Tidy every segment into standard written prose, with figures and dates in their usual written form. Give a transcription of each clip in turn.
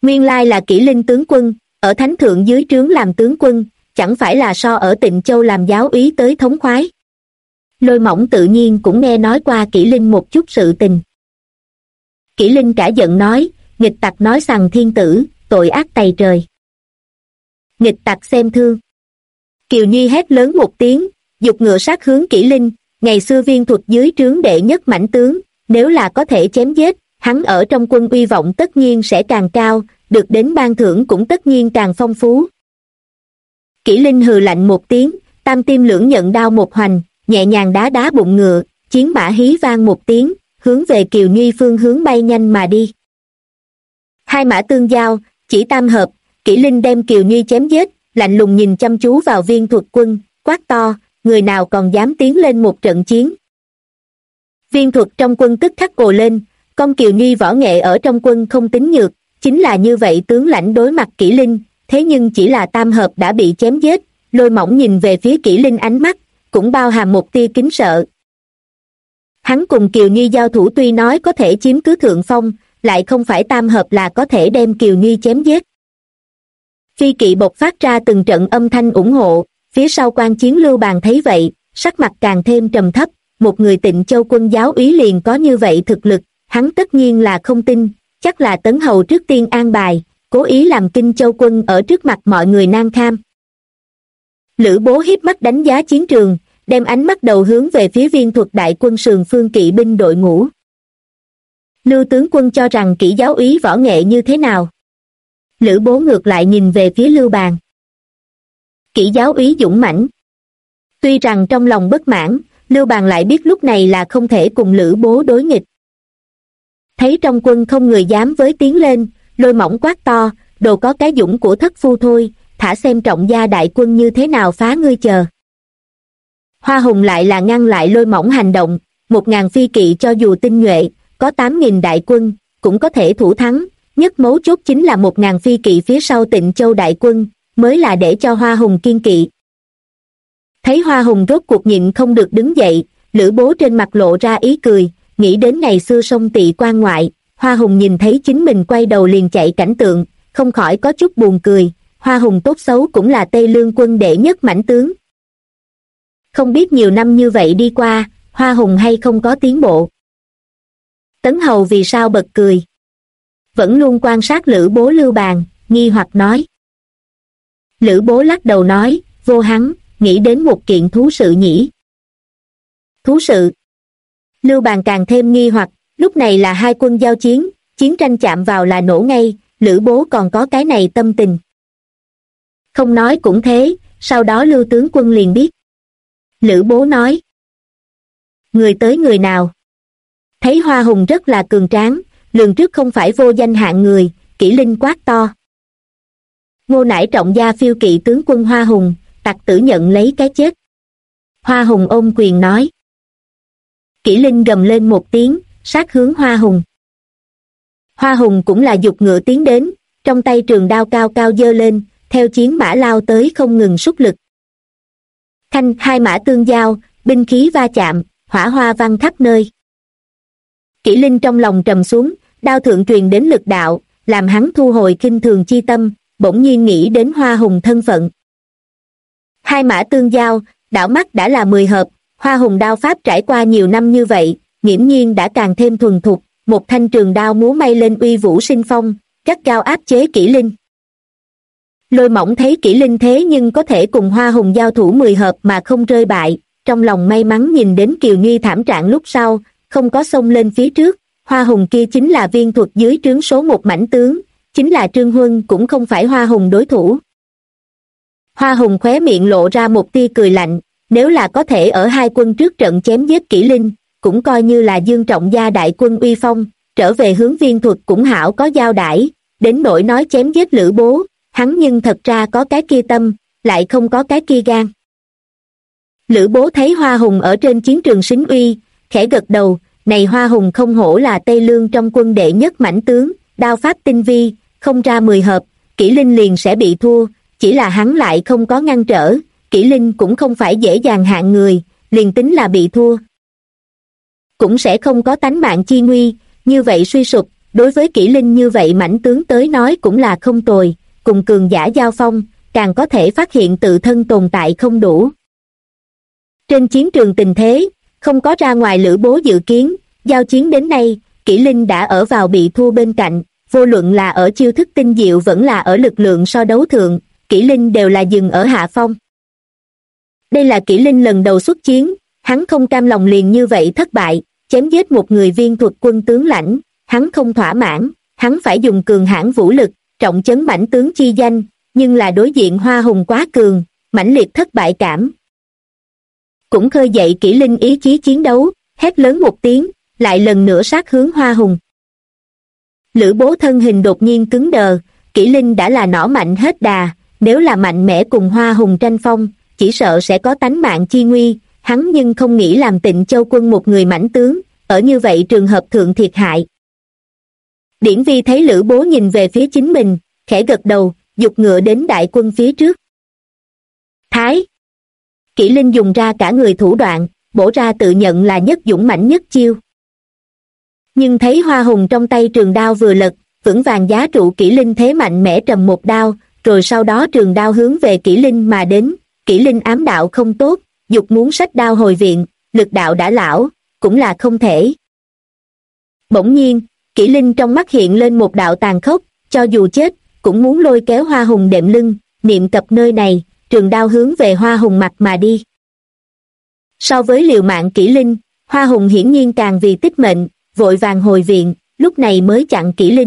Nguyên lai là Kỷ Linh tướng quân, ở thánh thượng dưới trướng làm tướng quân, chẳng phải là so ở Tịnh Châu làm giáo úy tới thống khoái. Lôi Mỏng tự nhiên cũng nghe nói qua Kỷ Linh một chút sự tình. Kỷ Linh cả giận nói, nghịch tặc nói sằng thiên tử, tội ác tày trời. Nghịch tặc xem thương. Kiều Nhi hét lớn một tiếng, giục ngựa sát hướng Kỷ Linh, ngày xưa Viên Thuật dưới trướng đệ nhất mãnh tướng, nếu là có thể chém giết, hắn ở trong quân uy vọng tất nhiên sẽ càng cao, được đến ban thưởng cũng tất nhiên càng phong phú. Kỷ Linh hừ lạnh một tiếng, tam tim lưỡng nhận đao một hoành, nhẹ nhàng đá đá bụng ngựa, chiến mã hí vang một tiếng, hướng về Kiều Nhi phương hướng bay nhanh mà đi. Hai mã tương giao, chỉ tam hợp, Kỷ Linh đem Kiều Nhi chém giết, lạnh lùng nhìn chăm chú vào Viên Thuật quân, quát to, người nào còn dám tiến lên một trận chiến. Viên Thuật trong quân tức khắc ồ lên, con Kiều Nhi võ nghệ ở trong quân không tính nhược, chính là như vậy tướng lãnh đối mặt Kỷ Linh, thế nhưng chỉ là tam hợp đã bị chém giết, Lôi Mỏng nhìn về phía Kỷ Linh ánh mắt, cũng bao hàm một tia kính sợ. Hắn cùng Kiều Nhi giao thủ tuy nói có thể chiếm cứ thượng phong, lại không phải tam hợp là có thể đem Kiều Nhi chém giết. Phi kỵ bộc phát ra từng trận âm thanh ủng hộ, phía sau quan chiến Lưu Bàn thấy vậy, sắc mặt càng thêm trầm thấp, một người Tịnh Châu quân giáo úy liền có như vậy thực lực, hắn tất nhiên là không tin, chắc là Tấn Hầu trước tiên an bài, cố ý làm Kinh Châu quân ở trước mặt mọi người nan kham. Lữ Bố hiếp mắt đánh giá chiến trường, đem ánh mắt đầu hướng về phía Viên Thuật đại quân sườn phương kỵ binh đội ngũ. Lưu tướng quân cho rằng Kỷ giáo úy võ nghệ như thế nào? Lữ Bố ngược lại nhìn về phía Lưu Bàn. Kỷ giáo úy dũng mãnh. Tuy rằng trong lòng bất mãn, Lưu Bàn lại biết lúc này là không thể cùng Lữ Bố đối nghịch. Thấy trong quân không người dám với tiến lên, Lôi Mỏng quát to, đồ có cái dũng của thất phu thôi, thả xem Trọng gia đại quân như thế nào phá ngươi chờ. Hoa Hùng lại là ngăn lại Lôi Mỏng hành động, 1000 phi kỵ cho dù tinh nhuệ, có 8000 đại quân, cũng có thể thủ thắng, nhất mấu chốt chính là 1000 phi kỵ phía sau Tịnh Châu đại quân, mới là để cho Hoa Hùng kiên kỵ. Thấy Hoa Hùng rốt cuộc nhịn không được đứng dậy, Lữ Bố trên mặt lộ ra ý cười, nghĩ đến ngày xưa sông Tị quan ngoại, Hoa Hùng nhìn thấy chính mình quay đầu liền chạy cảnh tượng, không khỏi có chút buồn cười, Hoa Hùng tốt xấu cũng là Tây Lương quân đệ nhất mãnh tướng. Không biết nhiều năm như vậy đi qua, Hoa Hùng hay không có tiến bộ. Tấn Hầu vì sao bật cười? Vẫn luôn quan sát Lữ Bố Lưu Bàn, nghi hoặc nói. Lữ Bố lắc đầu nói, vô hắn, nghĩ đến một kiện thú sự nhỉ. Thú sự? Lưu Bàn càng thêm nghi hoặc, lúc này là hai quân giao chiến, chiến tranh chạm vào là nổ ngay, Lữ Bố còn có cái này tâm tình. Không nói cũng thế, sau đó Lưu tướng quân liền biết. Lữ Bố nói. Người tới người nào? Thấy Hoa Hùng rất là cường tráng, lường trước không phải vô danh hạng người, Kỷ Linh quát to. Ngô nải Trọng gia phiêu kỵ tướng quân Hoa Hùng, tặc tử nhận lấy cái chết. Hoa Hùng ôm quyền nói. Kỷ Linh gầm lên một tiếng, sát hướng Hoa Hùng. Hoa Hùng cũng là giục ngựa tiến đến, trong tay trường đao cao cao giơ lên, theo chiến mã lao tới không ngừng sút lực. Thanh hai mã tương giao, binh khí va chạm, hỏa hoa văng khắp nơi. Kỷ Linh trong lòng trầm xuống, đao thượng truyền đến lực đạo, làm hắn thu hồi khinh thường chi tâm, bỗng nhiên nghĩ đến Hoa Hùng thân phận. Hai mã tương giao, đảo mắt đã là 10 hợp, Hoa Hùng đao pháp trải qua nhiều năm như vậy, nghiễm nhiên đã càng thêm thuần thục, một thanh trường đao múa may lên uy vũ sinh phong, gắt gao áp chế Kỷ Linh. Lôi Mỏng thấy Kỷ Linh thế nhưng có thể cùng Hoa Hùng giao thủ 10 hợp mà không rơi bại, trong lòng may mắn nhìn đến Kiều Nhi thảm trạng lúc sau, không có xông lên phía trước, Hoa Hùng kia chính là Viên Thuật dưới trướng số một mãnh tướng, chính là Trương Huân cũng không phải Hoa Hùng đối thủ. Hoa Hùng khóe miệng lộ ra một tia cười lạnh, nếu là có thể ở hai quân trước trận chém giết Kỷ Linh, cũng coi như là Dương Trọng gia đại quân uy phong, trở về hướng Viên Thuật cũng hảo có giao đãi, đến nỗi nói chém giết Lữ Bố, hắn nhưng thật ra có cái kia tâm, lại không có cái kia gan. Lữ Bố thấy Hoa Hùng ở trên chiến trường xính uy, khẽ gật đầu, này Hoa Hùng không hổ là Tây Lương trong quân đệ nhất mãnh tướng, đao pháp tinh vi, không ra 10 hợp, Kỷ Linh liền sẽ bị thua, chỉ là hắn lại không có ngăn trở, Kỷ Linh cũng không phải dễ dàng hạng người, liền tính là bị thua cũng sẽ không có tánh mạng chi nguy, như vậy suy sụp, đối với Kỷ Linh như vậy mãnh tướng tới nói cũng là không tồi, cùng cường giả giao phong, càng có thể phát hiện tự thân tồn tại không đủ. Trên chiến trường tình thế, không có ra ngoài Lữ Bố dự kiến, giao chiến đến nay, Kỷ Linh đã ở vào bị thua bên cạnh, vô luận là ở chiêu thức tinh diệu vẫn là ở lực lượng so đấu thượng, Kỷ Linh đều là dừng ở hạ phong. Đây là Kỷ Linh lần đầu xuất chiến, hắn không cam lòng liền như vậy thất bại, chém giết một người viên thuật quân tướng lãnh, hắn không thỏa mãn, hắn phải dùng cường hãn vũ lực, trọng chấn mãnh tướng chi danh, nhưng là đối diện Hoa Hùng quá cường, mãnh liệt thất bại cảm. Cũng khơi dậy Kỷ Linh ý chí chiến đấu, hét lớn một tiếng, lại lần nữa sát hướng Hoa Hùng. Lữ Bố thân hình đột nhiên cứng đờ, Kỷ Linh đã là nỏ mạnh hết đà, nếu là mạnh mẽ cùng Hoa Hùng tranh phong, chỉ sợ sẽ có tánh mạng chi nguy, hắn nhưng không nghĩ làm Tịnh Châu quân một người mãnh tướng, ở như vậy trường hợp thượng thiệt hại. Điển Vi thấy Lữ Bố nhìn về phía chính mình, khẽ gật đầu, giục ngựa đến đại quân phía trước. Thái! Kỷ Linh dùng ra cả người thủ đoạn, bổ ra tự nhận là nhất dũng mãnh nhất chiêu. Nhưng thấy Hoa Hùng trong tay trường đao vừa lật, vững vàng giá trụ Kỷ Linh thế mạnh mẽ trầm một đao, rồi sau đó trường đao hướng về Kỷ Linh mà đến, Kỷ Linh ám đạo không tốt, dục muốn xách đao hồi viện, lực đạo đã lão, cũng là không thể. Bỗng nhiên, Kỷ Linh trong mắt hiện lên một đạo tàn khốc, cho dù chết, cũng muốn lôi kéo Hoa Hùng đệm lưng, niệm cập nơi này, trường đao hướng về Hoa Hùng mặt mà đi. So với liều mạng Kỷ Linh, Hoa Hùng hiển nhiên càng vì tích mệnh, vội vàng hồi viện, lúc này mới chặn Kỷ Linh.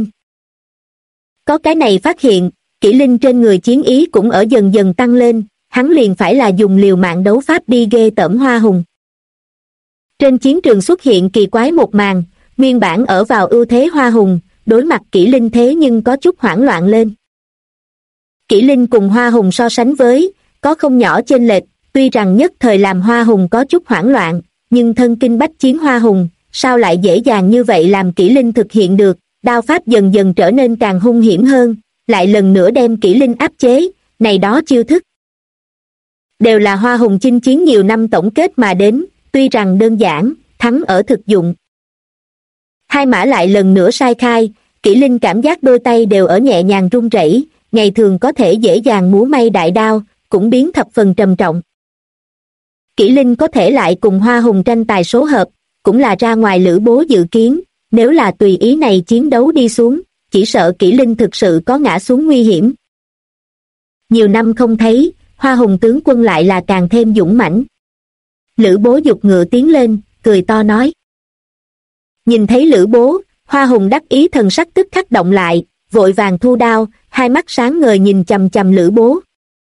Có cái này phát hiện, Kỷ Linh trên người chiến ý cũng ở dần dần tăng lên, hắn liền phải là dùng liều mạng đấu pháp đi ghê tởm Hoa Hùng. Trên chiến trường xuất hiện kỳ quái một màn, nguyên bản ở vào ưu thế Hoa Hùng, đối mặt Kỷ Linh thế nhưng có chút hoảng loạn lên. Kỷ Linh cùng Hoa Hùng so sánh với, có không nhỏ chênh lệch, tuy rằng nhất thời làm Hoa Hùng có chút hoảng loạn, nhưng thân kinh bách chiến Hoa Hùng, sao lại dễ dàng như vậy làm Kỷ Linh thực hiện được, đao pháp dần dần trở nên càng hung hiểm hơn, lại lần nữa đem Kỷ Linh áp chế, này đó chiêu thức. Đều là Hoa Hùng chinh chiến nhiều năm tổng kết mà đến, tuy rằng đơn giản, thắng ở thực dụng. Hai mã lại lần nữa sai khai, Kỷ Linh cảm giác đôi tay đều ở nhẹ nhàng run rẩy, ngày thường có thể dễ dàng múa may đại đao, cũng biến thập phần trầm trọng. Kỷ Linh có thể lại cùng Hoa Hùng tranh tài số hợp, cũng là ra ngoài Lữ Bố dự kiến, nếu là tùy ý này chiến đấu đi xuống, chỉ sợ Kỷ Linh thực sự có ngã xuống nguy hiểm. Nhiều năm không thấy, Hoa Hùng tướng quân lại là càng thêm dũng mãnh. Lữ Bố giục ngựa tiến lên, cười to nói. Nhìn thấy Lữ Bố, Hoa Hùng đắc ý thần sắc tức khắc động lại, vội vàng thu đao, hai mắt sáng ngời nhìn chằm chằm Lữ Bố.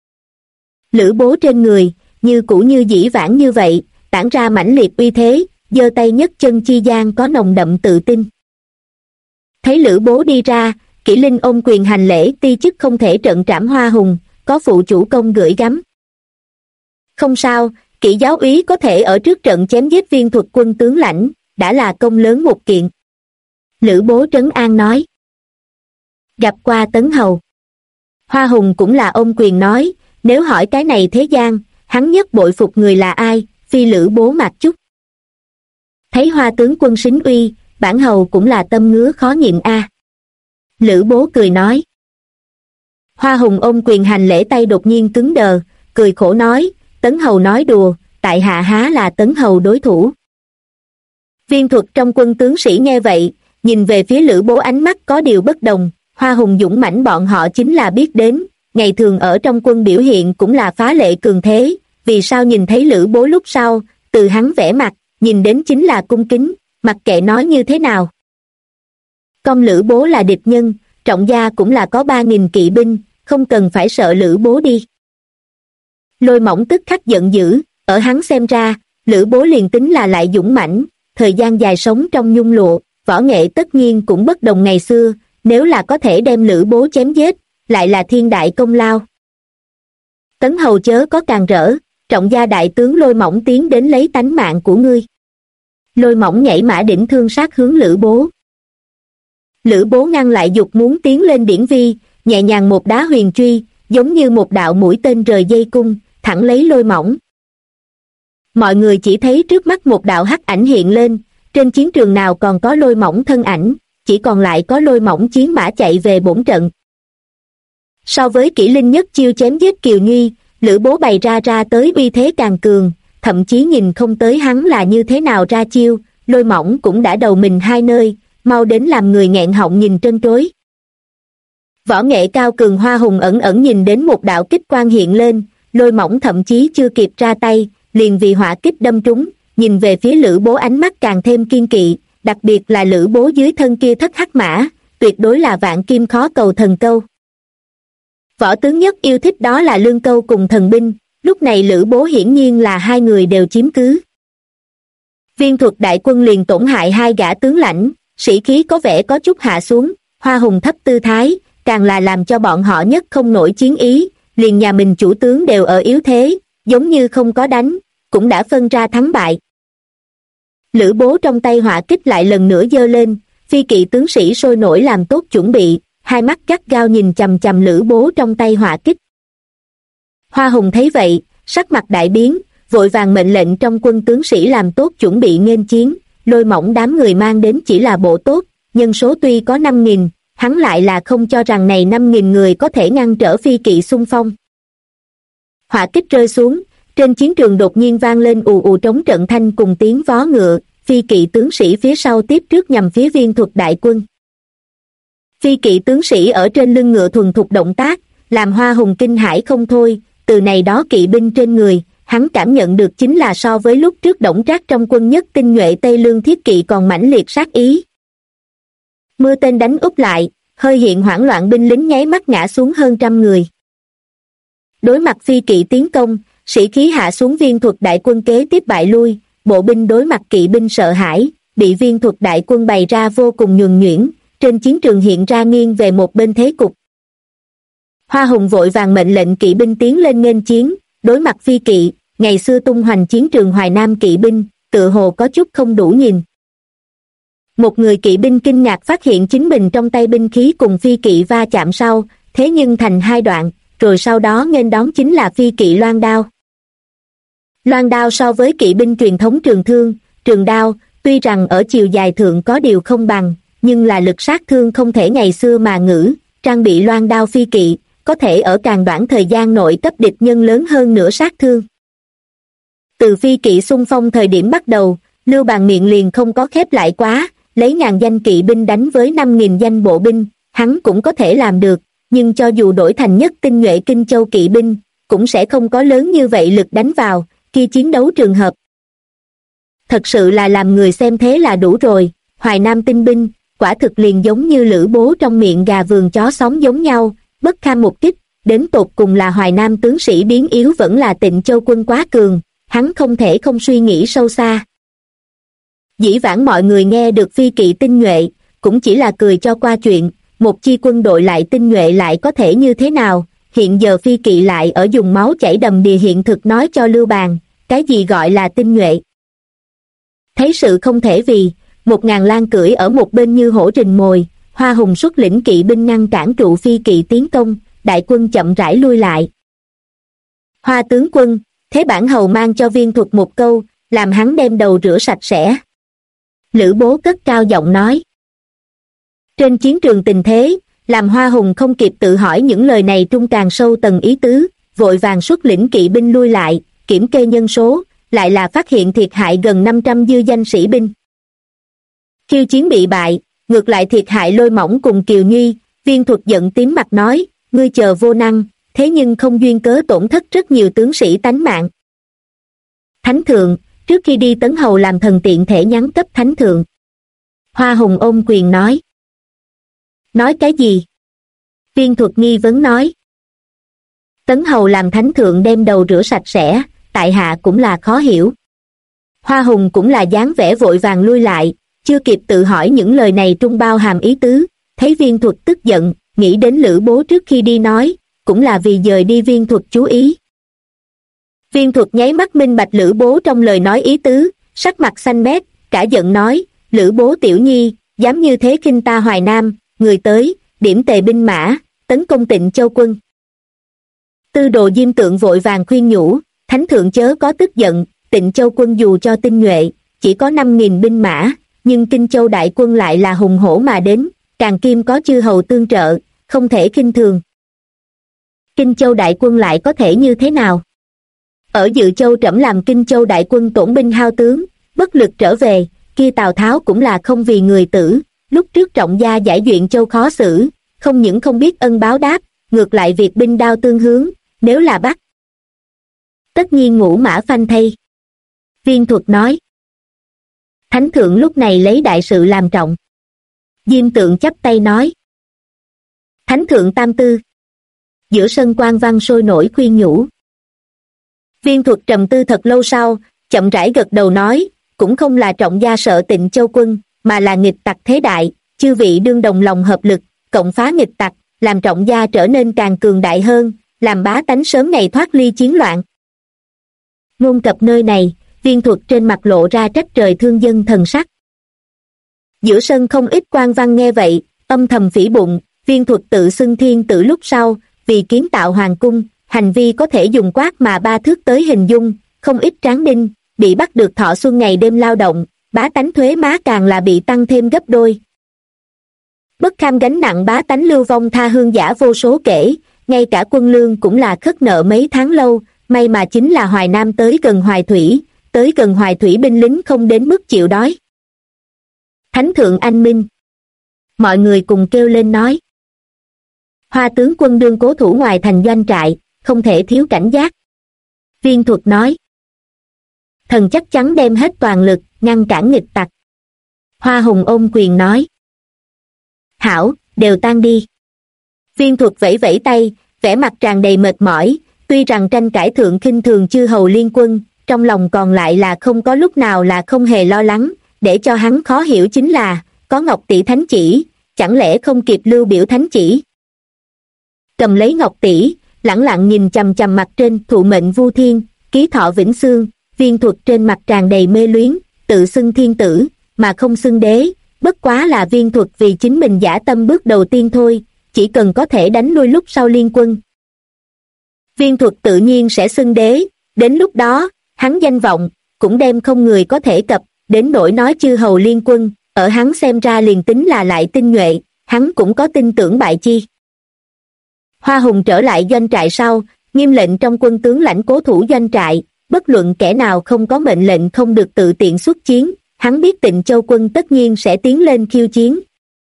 Lữ Bố trên người, như cũ như dĩ vãng như vậy, tản ra mãnh liệt uy thế, giơ tay nhấc chân chi gian có nồng đậm tự tin. Thấy Lữ Bố đi ra, Kỷ Linh ôm quyền hành lễ, ti chức không thể trận trảm Hoa Hùng, có phụ chủ công gửi gắm. Không sao, Kỷ giáo úy có thể ở trước trận chém giết viên thuật quân tướng lãnh, đã là công lớn một kiện. Lữ Bố trấn an nói. Gặp qua Tấn Hầu. Hoa Hùng cũng là ôm quyền nói, nếu hỏi cái này thế gian, hắn nhất bội phục người là ai, phi Lữ Bố Mạc Chúc. Thấy Hoa tướng quân sính uy, bản hầu cũng là tâm ngứa khó nhịn a. Lữ Bố cười nói. Hoa Hùng ôm quyền hành lễ tay đột nhiên cứng đờ, cười khổ nói, Tấn Hầu nói đùa, tại hạ há là Tấn Hầu đối thủ. Viên thuật trong quân tướng sĩ nghe vậy, nhìn về phía Lữ Bố ánh mắt có điều bất đồng, Hoa Hùng dũng mãnh bọn họ chính là biết đến, ngày thường ở trong quân biểu hiện cũng là phá lệ cường thế, vì sao nhìn thấy Lữ Bố lúc sau, từ hắn vẻ mặt, nhìn đến chính là cung kính, mặc kệ nói như thế nào. Công Lữ Bố là địch nhân, Trọng gia cũng là có 3.000 kỵ binh, không cần phải sợ Lữ Bố đi. Lôi Mỏng tức khắc giận dữ, ở hắn xem ra, Lữ Bố liền tính là lại dũng mãnh, thời gian dài sống trong nhung lụa, võ nghệ tất nhiên cũng bất đồng ngày xưa, nếu là có thể đem Lữ Bố chém giết, lại là thiên đại công lao. Tấn Hầu chớ có càng rỡ, Trọng gia đại tướng Lôi Mỏng tiến đến lấy tánh mạng của ngươi. Lôi Mỏng nhảy mã đỉnh thương sát hướng Lữ Bố. Lữ Bố ngăn lại dục muốn tiến lên Điển Vi, nhẹ nhàng một đá huyền truy, giống như một đạo mũi tên rời dây cung, thẳng lấy Lôi Mỏng. Mọi người chỉ thấy trước mắt một đạo hắc ảnh hiện lên, trên chiến trường nào còn có Lôi Mỏng thân ảnh, chỉ còn lại có Lôi Mỏng chiến mã chạy về bổn trận. So với Kỷ Linh nhất chiêu chém giết Kiều Nhi, Lữ Bố bày ra tới uy thế càng cường, thậm chí nhìn không tới hắn là như thế nào ra chiêu, Lôi Mỏng cũng đã đầu mình hai nơi, mau đến làm người nghẹn họng nhìn trân trối. Võ nghệ cao cường Hoa Hùng ẩn ẩn nhìn đến một đạo kích quang hiện lên, Lôi Mỏng thậm chí chưa kịp ra tay, liền vì hỏa kích đâm trúng, nhìn về phía Lữ Bố ánh mắt càng thêm kiên kỵ, đặc biệt là Lữ Bố dưới thân kia thất hắc mã, tuyệt đối là vạn kim khó cầu thần câu. Võ tướng nhất yêu thích đó là lương câu cùng thần binh, lúc này Lữ Bố hiển nhiên là hai người đều chiếm cứ. Viên thuật đại quân liền tổn hại hai gã tướng lãnh, sĩ khí có vẻ có chút hạ xuống, Hoa Hùng thấp tư thái, càng là làm cho bọn họ nhất không nổi chiến ý, liền nhà mình chủ tướng đều ở yếu thế, giống như không có đánh, cũng đã phân ra thắng bại. Lữ Bố trong tay hỏa kích lại lần nữa giơ lên, phi kỵ tướng sĩ sôi nổi làm tốt chuẩn bị, hai mắt gắt gao nhìn chằm chằm Lữ Bố trong tay hỏa kích. Hoa Hùng thấy vậy, sắc mặt đại biến, vội vàng mệnh lệnh trong quân tướng sĩ làm tốt chuẩn bị nghênh chiến, Lôi Mỏng đám người mang đến chỉ là bộ tốt, nhân số tuy có 5.000, hắn lại là không cho rằng này 5.000 người có thể ngăn trở phi kỵ xung phong. Hỏa kích rơi xuống, trên chiến trường đột nhiên vang lên ù ù trống trận thanh cùng tiếng vó ngựa, phi kỵ tướng sĩ phía sau tiếp trước nhằm phía viên thuật đại quân. Phi kỵ tướng sĩ ở trên lưng ngựa thuần thục động tác, làm Hoa Hùng kinh hãi không thôi, từ này đó kỵ binh trên người, hắn cảm nhận được chính là so với lúc trước Đổng Trác trong quân nhất tinh nhuệ Tây Lương thiết kỵ còn mãnh liệt sát ý. Mưa tên đánh úp lại, hơi hiện hoảng loạn binh lính nháy mắt ngã xuống hơn 100 người. Đối mặt phi kỵ tiến công, sĩ khí hạ xuống viên thuật đại quân kế tiếp bại lui, bộ binh đối mặt kỵ binh sợ hãi, bị viên thuật đại quân bày ra vô cùng nhuần nhuyễn, trên chiến trường hiện ra nghiêng về một bên thế cục. Hoa Hùng vội vàng mệnh lệnh kỵ binh tiến lên nghênh chiến, đối mặt phi kỵ, ngày xưa tung hoành chiến trường Hoài Nam kỵ binh, tựa hồ có chút không đủ nhìn. Một người kỵ binh kinh ngạc phát hiện chính mình trong tay binh khí cùng phi kỵ va chạm sau, thế nhưng thành hai đoạn, rồi sau đó nghênh đón chính là phi kỵ loan đao. Loan đao so với kỵ binh truyền thống trường thương, trường đao, tuy rằng ở chiều dài thượng có điều không bằng, nhưng là lực sát thương không thể ngày xưa mà ngữ, trang bị loan đao phi kỵ, có thể ở càng đoạn thời gian nội cấp địch nhân lớn hơn nửa sát thương. Từ phi kỵ xung phong thời điểm bắt đầu, Lưu Bàn miệng liền không có khép lại quá, lấy 1000 danh kỵ binh đánh với 5.000 danh bộ binh, hắn cũng có thể làm được, nhưng cho dù đổi thành nhất tinh nhuệ Kinh Châu kỵ binh, cũng sẽ không có lớn như vậy lực đánh vào, khi chiến đấu trường hợp. Thật sự là làm người xem thế là đủ rồi, Hoài Nam tinh binh, quả thực liền giống như Lữ Bố trong miệng gà vườn chó xóm giống nhau, bất kham một kích, đến tột cùng là Hoài Nam tướng sĩ biến yếu vẫn là Tịnh Châu quân quá cường, hắn không thể không suy nghĩ sâu xa. Dĩ vãng mọi người nghe được phi kỵ tinh nhuệ, cũng chỉ là cười cho qua chuyện, một chi quân đội lại tinh nhuệ lại có thể như thế nào, hiện giờ phi kỵ lại ở dùng máu chảy đầm đìa hiện thực nói cho Lưu Bàn, cái gì gọi là tinh nhuệ. Thấy sự không thể vì, 1000 lang cưỡi ở một bên như hổ rình mồi, Hoa Hùng xuất lĩnh kỵ binh ngăn cản trụ phi kỵ tiến công, đại quân chậm rãi lui lại. Hoa tướng quân, thế bản hầu mang cho viên thuật một câu, làm hắn đem đầu rửa sạch sẽ. Lữ Bố cất cao giọng nói. Trên chiến trường tình thế, làm Hoa Hùng không kịp tự hỏi những lời này trung càng sâu tầng ý tứ, vội vàng xuất lĩnh kỵ binh lui lại, kiểm kê nhân số, lại là phát hiện thiệt hại gần 500 dư danh sĩ binh. Khiêu chiến bị bại, ngược lại thiệt hại Lôi Mỏng cùng Kiều Nhi, viên thuật giận tím mặt nói, ngươi chờ vô năng, thế nhưng không duyên cớ tổn thất rất nhiều tướng sĩ tánh mạng. Thánh thượng, trước khi đi Tấn Hầu làm thần tiện thể nhắn cấp thánh thượng. Hoa Hùng ôm quyền nói. Nói cái gì? Viên thuật nghi vấn nói. Tấn Hầu làm thánh thượng đem đầu rửa sạch sẽ, tại hạ cũng là khó hiểu. Hoa Hùng cũng là dáng vẻ vội vàng lui lại, chưa kịp tự hỏi những lời này trung bao hàm ý tứ, thấy viên thuật tức giận, nghĩ đến Lữ Bố trước khi đi nói, cũng là vì dời đi viên thuật chú ý. Viên thuật nháy mắt minh bạch Lữ Bố trong lời nói ý tứ, sắc mặt xanh mét, cả giận nói, Lữ Bố tiểu nhi, dám như thế khinh ta Hoài Nam, người tới, điểm tề binh mã, tấn công Tịnh Châu quân. Tư Đồ Diêm Tượng vội vàng khuyên nhủ, thánh thượng chớ có tức giận, Tịnh Châu quân dù cho tinh nhuệ, chỉ có 5.000 binh mã, nhưng Kinh Châu đại quân lại là hùng hổ mà đến, càng kim có chư hầu tương trợ, không thể khinh thường. Kinh Châu đại quân lại có thể như thế nào? Ở Dự Châu trẫm làm Kinh Châu đại quân tổn binh hao tướng, bất lực trở về, kia Tào Tháo cũng là không vì người tử, lúc trước Trọng Gia giải Duyện Châu khó xử, không những không biết ân báo đáp, ngược lại việc binh đao tương hướng, nếu là bắt tất nhiên ngũ mã phanh thây. Viên Thuật nói. Thánh thượng lúc này lấy đại sự làm trọng. Diêm Tượng chắp tay nói. Thánh thượng tam tư. Giữa sân quan văn sôi nổi khuyên nhủ. Viên Thuật trầm tư thật lâu sau, chậm rãi gật đầu nói, cũng không là Trọng Gia sợ Tịnh Châu quân, mà là nghịch tặc thế đại, chư vị đương đồng lòng hợp lực, cộng phá nghịch tặc, làm Trọng Gia trở nên càng cường đại hơn, làm bá tánh sớm ngày thoát ly chiến loạn. Ngôn cập nơi này, Viên Thuật trên mặt lộ ra trách trời thương dân thần sắc. Giữa sân không ít quan văn nghe vậy, âm thầm phỉ bụng, Viên Thuật tự xưng thiên tử lúc sau, vì kiến tạo hoàng cung, hành vi có thể dùng quát mà ba thước tới hình dung, không ít tráng đinh, bị bắt được thọ xuân ngày đêm lao động, bá tánh thuế má càng là bị tăng thêm gấp đôi. Bất kham gánh nặng bá tánh lưu vong tha hương giả vô số kể, ngay cả quân lương cũng là khất nợ mấy tháng lâu, may mà chính là Hoài Nam tới gần Hoài Thủy binh lính không đến mức chịu đói. Thánh thượng anh minh. Mọi người cùng kêu lên nói. Hoa tướng quân đương cố thủ ngoài thành doanh trại, không thể thiếu cảnh giác. Viên Thuật nói. Thần chắc chắn đem hết toàn lực, ngăn cản nghịch tặc. Hoa Hùng ôm quyền nói. Hảo, đều tan đi. Viên Thuật vẫy vẫy tay, vẻ mặt tràn đầy mệt mỏi, tuy rằng tranh cãi thượng khinh thường chư hầu liên quân, trong lòng còn lại là không có lúc nào là không hề lo lắng, để cho hắn khó hiểu chính là, có Ngọc tỷ thánh chỉ, chẳng lẽ không kịp Lưu Biểu thánh chỉ. Cầm lấy Ngọc tỷ, lẳng lặng nhìn chằm chằm mặt trên thụ mệnh vu thiên, ký thọ vĩnh xương, Viên Thuật trên mặt tràn đầy mê luyến, tự xưng thiên tử, mà không xưng đế, bất quá là Viên Thuật vì chính mình dã tâm bước đầu tiên thôi, chỉ cần có thể đánh lui lúc sau liên quân. Viên Thuật tự nhiên sẽ xưng đế, đến lúc đó, hắn danh vọng, cũng đem không người có thể cập, đến nỗi nói chư hầu liên quân, ở hắn xem ra liền tính là lại tinh nhuệ, hắn cũng có tin tưởng bại chi. Hoa Hùng trở lại doanh trại sau, nghiêm lệnh trong quân tướng lãnh cố thủ doanh trại, bất luận kẻ nào không có mệnh lệnh không được tự tiện xuất chiến, hắn biết Tịnh Châu quân tất nhiên sẽ tiến lên khiêu chiến.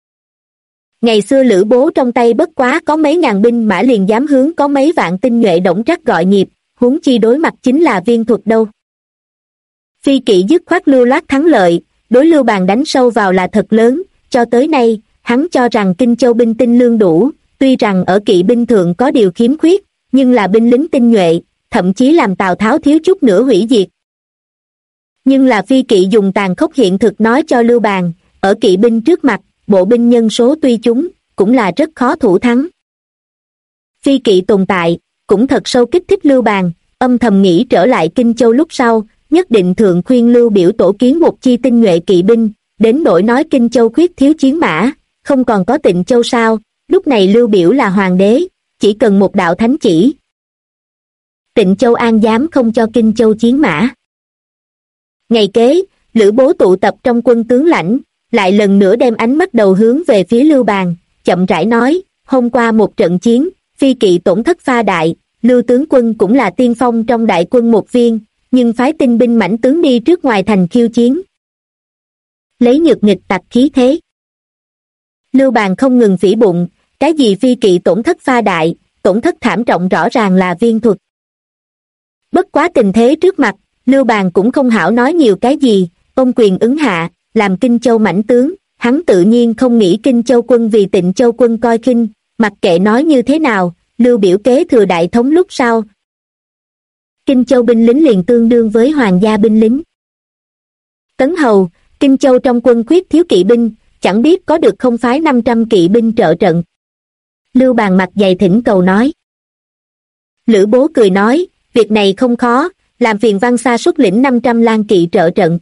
Ngày xưa Lữ Bố trong tay bất quá có mấy ngàn binh mã liền dám hướng có mấy vạn tinh nhuệ Đổng Trác gọi nhịp, huống chi đối mặt chính là Viên Thuật đâu. Phi Kỵ dứt khoát lưu loát thắng lợi, đối Lưu Bàn đánh sâu vào là thật lớn, cho tới nay, hắn cho rằng Kinh Châu binh tinh lương đủ, tuy rằng ở kỵ binh thượng có điều khiếm khuyết, nhưng là binh lính tinh nhuệ, thậm chí làm Tào Tháo thiếu chút nữa hủy diệt. Nhưng là Phi Kỵ dùng tàn khốc hiện thực nói cho Lưu Bàn, ở kỵ binh trước mặt, bộ binh nhân số tuy chúng, cũng là rất khó thủ thắng. Phi Kỵ tồn tại, cũng thật sâu kích thích Lưu Bàn, âm thầm nghĩ trở lại Kinh Châu lúc sau, nhất định thượng khuyên Lưu Biểu tổ kiến một chi tinh nhuệ kỵ binh, đến nỗi nói Kinh Châu khuyết thiếu chiến mã, không còn có Tịnh Châu sao, lúc này Lưu Biểu là hoàng đế, chỉ cần một đạo thánh chỉ. Tịnh Châu an dám không cho Kinh Châu chiến mã. Ngày kế, Lữ Bố tụ tập trong quân tướng lãnh, lại lần nữa đem ánh mắt đầu hướng về phía Lưu Bàn, chậm rãi nói, hôm qua một trận chiến, Phi Kỵ tổn thất pha đại, Lưu tướng quân cũng là tiên phong trong đại quân một viên, nhưng phái tinh binh mãnh tướng đi trước ngoài thành khiêu chiến. Lấy nhược nghịch tặc khí thế. Lưu Bàn không ngừng phỉ bụng, cái gì Phi Kỵ tổn thất pha đại, tổn thất thảm trọng rõ ràng là Viên Thuật. Bất quá tình thế trước mặt, Lưu Bàn cũng không hảo nói nhiều cái gì, ôm quyền ứng hạ, làm Kinh Châu mãnh tướng, hắn tự nhiên không nghĩ Kinh Châu quân vì Tịnh Châu quân coi khinh, mặc kệ nói như thế nào, Lưu Biểu kế thừa đại thống lúc sau. Kinh Châu binh lính liền tương đương với hoàng gia binh lính. Tấn Hầu, Kinh Châu trong quân khuyết thiếu kỵ binh, chẳng biết có được không phái 500 kỵ binh trợ trận. Lưu Bàn mặt dày thỉnh cầu nói. Lữ Bố cười nói, việc này không khó, làm phiền Văn Sa xuất lĩnh 500 lang kỵ trợ trận.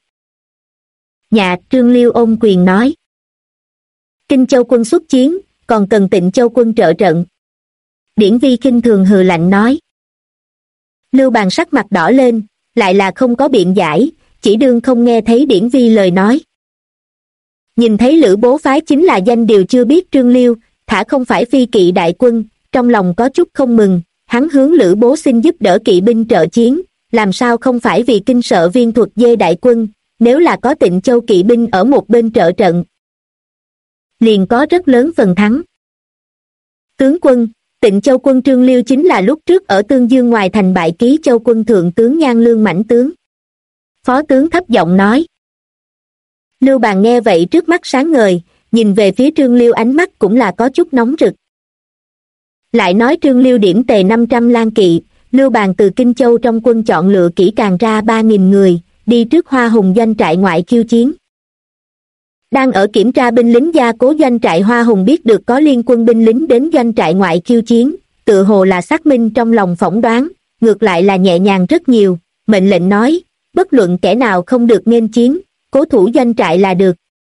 Nhà Trương Liêu ôm quyền nói. Kinh Châu quân xuất chiến, còn cần Tịnh Châu quân trợ trận. Điển Vi khinh thường hừ lạnh nói. Lưu Bàn sắc mặt đỏ lên, lại là không có biện giải, chỉ đương không nghe thấy Điển Vi lời nói. Nhìn thấy Lữ Bố phái chính là danh điều chưa biết Trương Liêu, thả không phải phi kỵ đại quân, trong lòng có chút không mừng, hắn hướng Lữ Bố xin giúp đỡ kỵ binh trợ chiến, làm sao không phải vì kinh sợ Viên Thuật Dê đại quân, nếu là có Tịnh Châu kỵ binh ở một bên trợ trận, liền có rất lớn phần thắng. Tướng quân, Tịnh Châu quân Trương Liêu chính là lúc trước ở Tương Dương ngoài thành bại Ký Châu quân thượng tướng Nhan Lương mãnh tướng. Phó tướng thấp giọng nói. Lưu Bàng nghe vậy trước mắt sáng ngời, nhìn về phía Trương Liêu ánh mắt cũng là có chút nóng rực. Lại nói Trương Liêu điểm tề 500 lang kỵ, Lưu Bàng từ Kinh Châu trong quân chọn lựa kỹ càng ra 3.000 người, đi trước Hoa Hùng doanh trại ngoại khiêu chiến. Đang ở kiểm tra binh lính gia cố doanh trại Hoa Hùng biết được có liên quân binh lính đến doanh trại ngoại khiêu chiến, tự hồ là xác minh trong lòng phỏng đoán, ngược lại là nhẹ nhàng rất nhiều, mệnh lệnh nói, bất luận kẻ nào không được nghênh chiến, cố thủ doanh trại là được.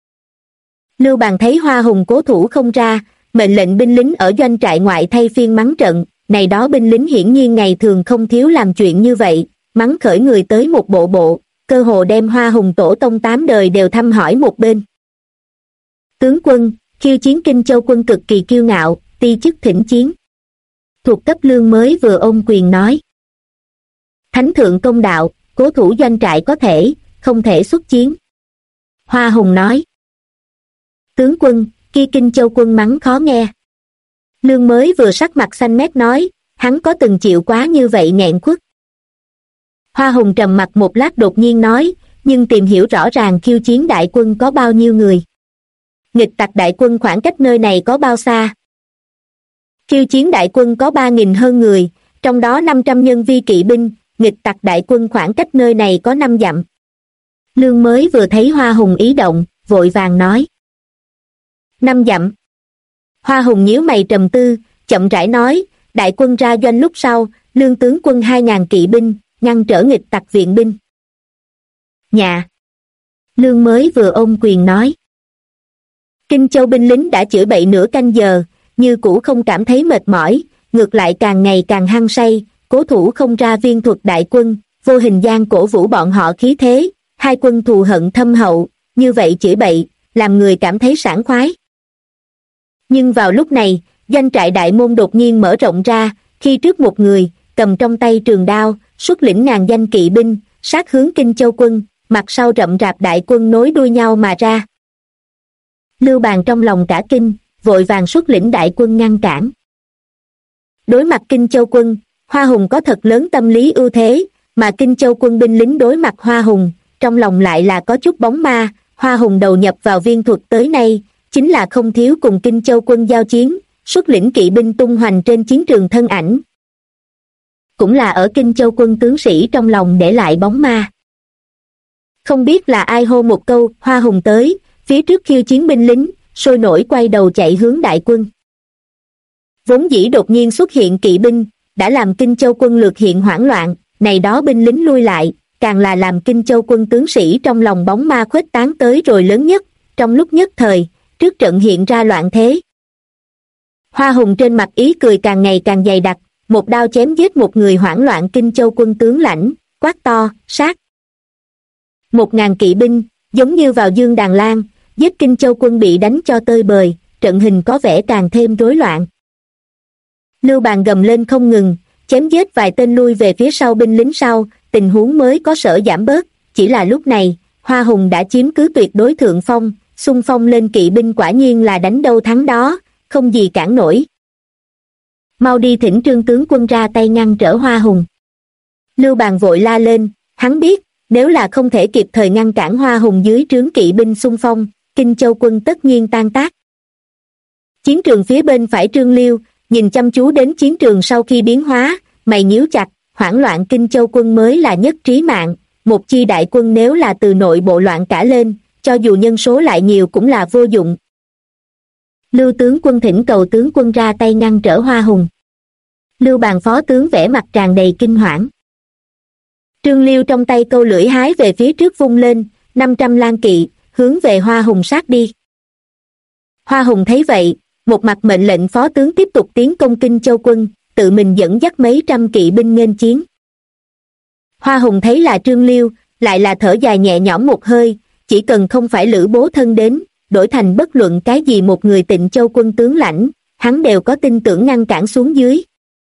Lưu Bàng thấy Hoa Hùng cố thủ không ra, mệnh lệnh binh lính ở doanh trại ngoại thay phiên mắng trận, này đó binh lính hiển nhiên ngày thường không thiếu làm chuyện như vậy, mắng khởi người tới một bộ, cơ hồ đem Hoa Hùng tổ tông 8 đời đều thăm hỏi một bên. Tướng quân, khiêu chiến Kinh Châu quân cực kỳ kiêu ngạo, ti chức thỉnh chiến. Thuộc cấp Lương mới vừa ôm quyền nói. Thánh thượng công đạo, cố thủ doanh trại có thể, không thể xuất chiến. Hoa Hùng nói. Tướng quân, kia Kinh Châu quân mắng khó nghe. Lương mới vừa sắc mặt xanh mét nói, hắn có từng chịu quá như vậy nghẹn khuất. Hoa Hùng trầm mặt một lát đột nhiên nói, nhưng tìm hiểu rõ ràng khiêu chiến đại quân có bao nhiêu người. Nghịch tặc đại quân khoảng cách nơi này có bao xa? Khiêu chiến đại quân có 3.000 hơn người, trong đó 500 nhân vi kỵ binh, nghịch tặc đại quân khoảng cách nơi này có 5 dặm. Lương mới vừa thấy Hoa Hùng ý động, vội vàng nói. 5 dặm. Hoa Hùng nhíu mày trầm tư, chậm rãi nói, đại quân ra doanh lúc sau, Lương tướng quân 2.000 kỵ binh, ngăn trở nghịch tặc viện binh. Nhà. Lương mới vừa ôm quyền nói. Kinh Châu binh lính đã chửi bậy nửa canh giờ, như cũ không cảm thấy mệt mỏi, ngược lại càng ngày càng hăng say, cố thủ không ra Viên Thuật đại quân, vô hình gian cổ vũ bọn họ khí thế, hai quân thù hận thâm hậu, như vậy chửi bậy, làm người cảm thấy sảng khoái. Nhưng vào lúc này, doanh trại đại môn đột nhiên mở rộng ra, khi trước một người, cầm trong tay trường đao, xuất lĩnh ngàn danh kỵ binh, sát hướng Kinh Châu quân, mặt sau rậm rạp đại quân nối đuôi nhau mà ra. Lưu Bàng trong lòng cả kinh, vội vàng xuất lĩnh đại quân ngăn cản. Đối mặt Kinh Châu quân, Hoa Hùng có thật lớn tâm lý ưu thế, mà Kinh Châu quân binh lính đối mặt Hoa Hùng, trong lòng lại là có chút bóng ma. Hoa Hùng đầu nhập vào Viên Thuật tới nay, chính là không thiếu cùng Kinh Châu quân giao chiến, xuất lĩnh kỵ binh tung hoành trên chiến trường thân ảnh. Cũng là ở Kinh Châu quân tướng sĩ trong lòng để lại bóng ma. Không biết là ai hô một câu, Hoa Hùng tới, phía trước khiêu chiến binh lính, sôi nổi quay đầu chạy hướng đại quân. Vốn dĩ đột nhiên xuất hiện kỵ binh, đã làm Kinh Châu quân lược hiện hoảng loạn, này đó binh lính lui lại, càng là làm Kinh Châu quân tướng sĩ trong lòng bóng ma khuếch tán tới rồi lớn nhất, trong lúc nhất thời, trước trận hiện ra loạn thế. Hoa Hùng trên mặt ý cười càng ngày càng dày đặc, một đao chém giết một người hoảng loạn Kinh Châu quân tướng lãnh, quát to, sát. 1.000 kỵ binh, giống như vào dương đàn lan, giết Kinh Châu quân bị đánh cho tơi bời, trận hình có vẻ càng thêm rối loạn. Lưu Bàng gầm lên không ngừng, chém giết vài tên lui về phía sau binh lính sau, tình huống mới có sở giảm bớt, chỉ là lúc này, Hoa Hùng đã chiếm cứ tuyệt đối thượng phong, xung phong lên kỵ binh quả nhiên là đánh đâu thắng đó, không gì cản nổi. Mau đi thỉnh Trương tướng quân ra tay ngăn trở Hoa Hùng. Lưu Bàng vội la lên, hắn biết, nếu là không thể kịp thời ngăn cản Hoa Hùng dưới trướng kỵ binh xung phong, Kinh Châu quân tất nhiên tan tác. Chiến trường phía bên phải Trương Liêu, nhìn chăm chú đến chiến trường sau khi biến hóa, mày nhíu chặt, hoảng loạn Kinh Châu quân mới là nhất trí mạng, một chi đại quân nếu là từ nội bộ loạn cả lên, cho dù nhân số lại nhiều cũng là vô dụng. Lưu tướng quân thỉnh cầu tướng quân ra tay ngăn trở Hoa Hùng. Lưu Bàng phó tướng vẻ mặt tràn đầy kinh hoảng. Trương Liêu trong tay câu lưỡi hái về phía trước vung lên, 500 lang kỵ, hướng về Hoa Hùng sát đi. Hoa Hùng thấy vậy, một mặt mệnh lệnh phó tướng tiếp tục tiến công Kinh Châu quân, tự mình dẫn dắt mấy trăm kỵ binh nghênh chiến. Hoa Hùng thấy là Trương Liêu, lại là thở dài nhẹ nhõm một hơi, chỉ cần không phải Lữ Bố thân đến, đổi thành bất luận cái gì một người Tịnh Châu quân tướng lãnh, hắn đều có tin tưởng ngăn cản xuống dưới.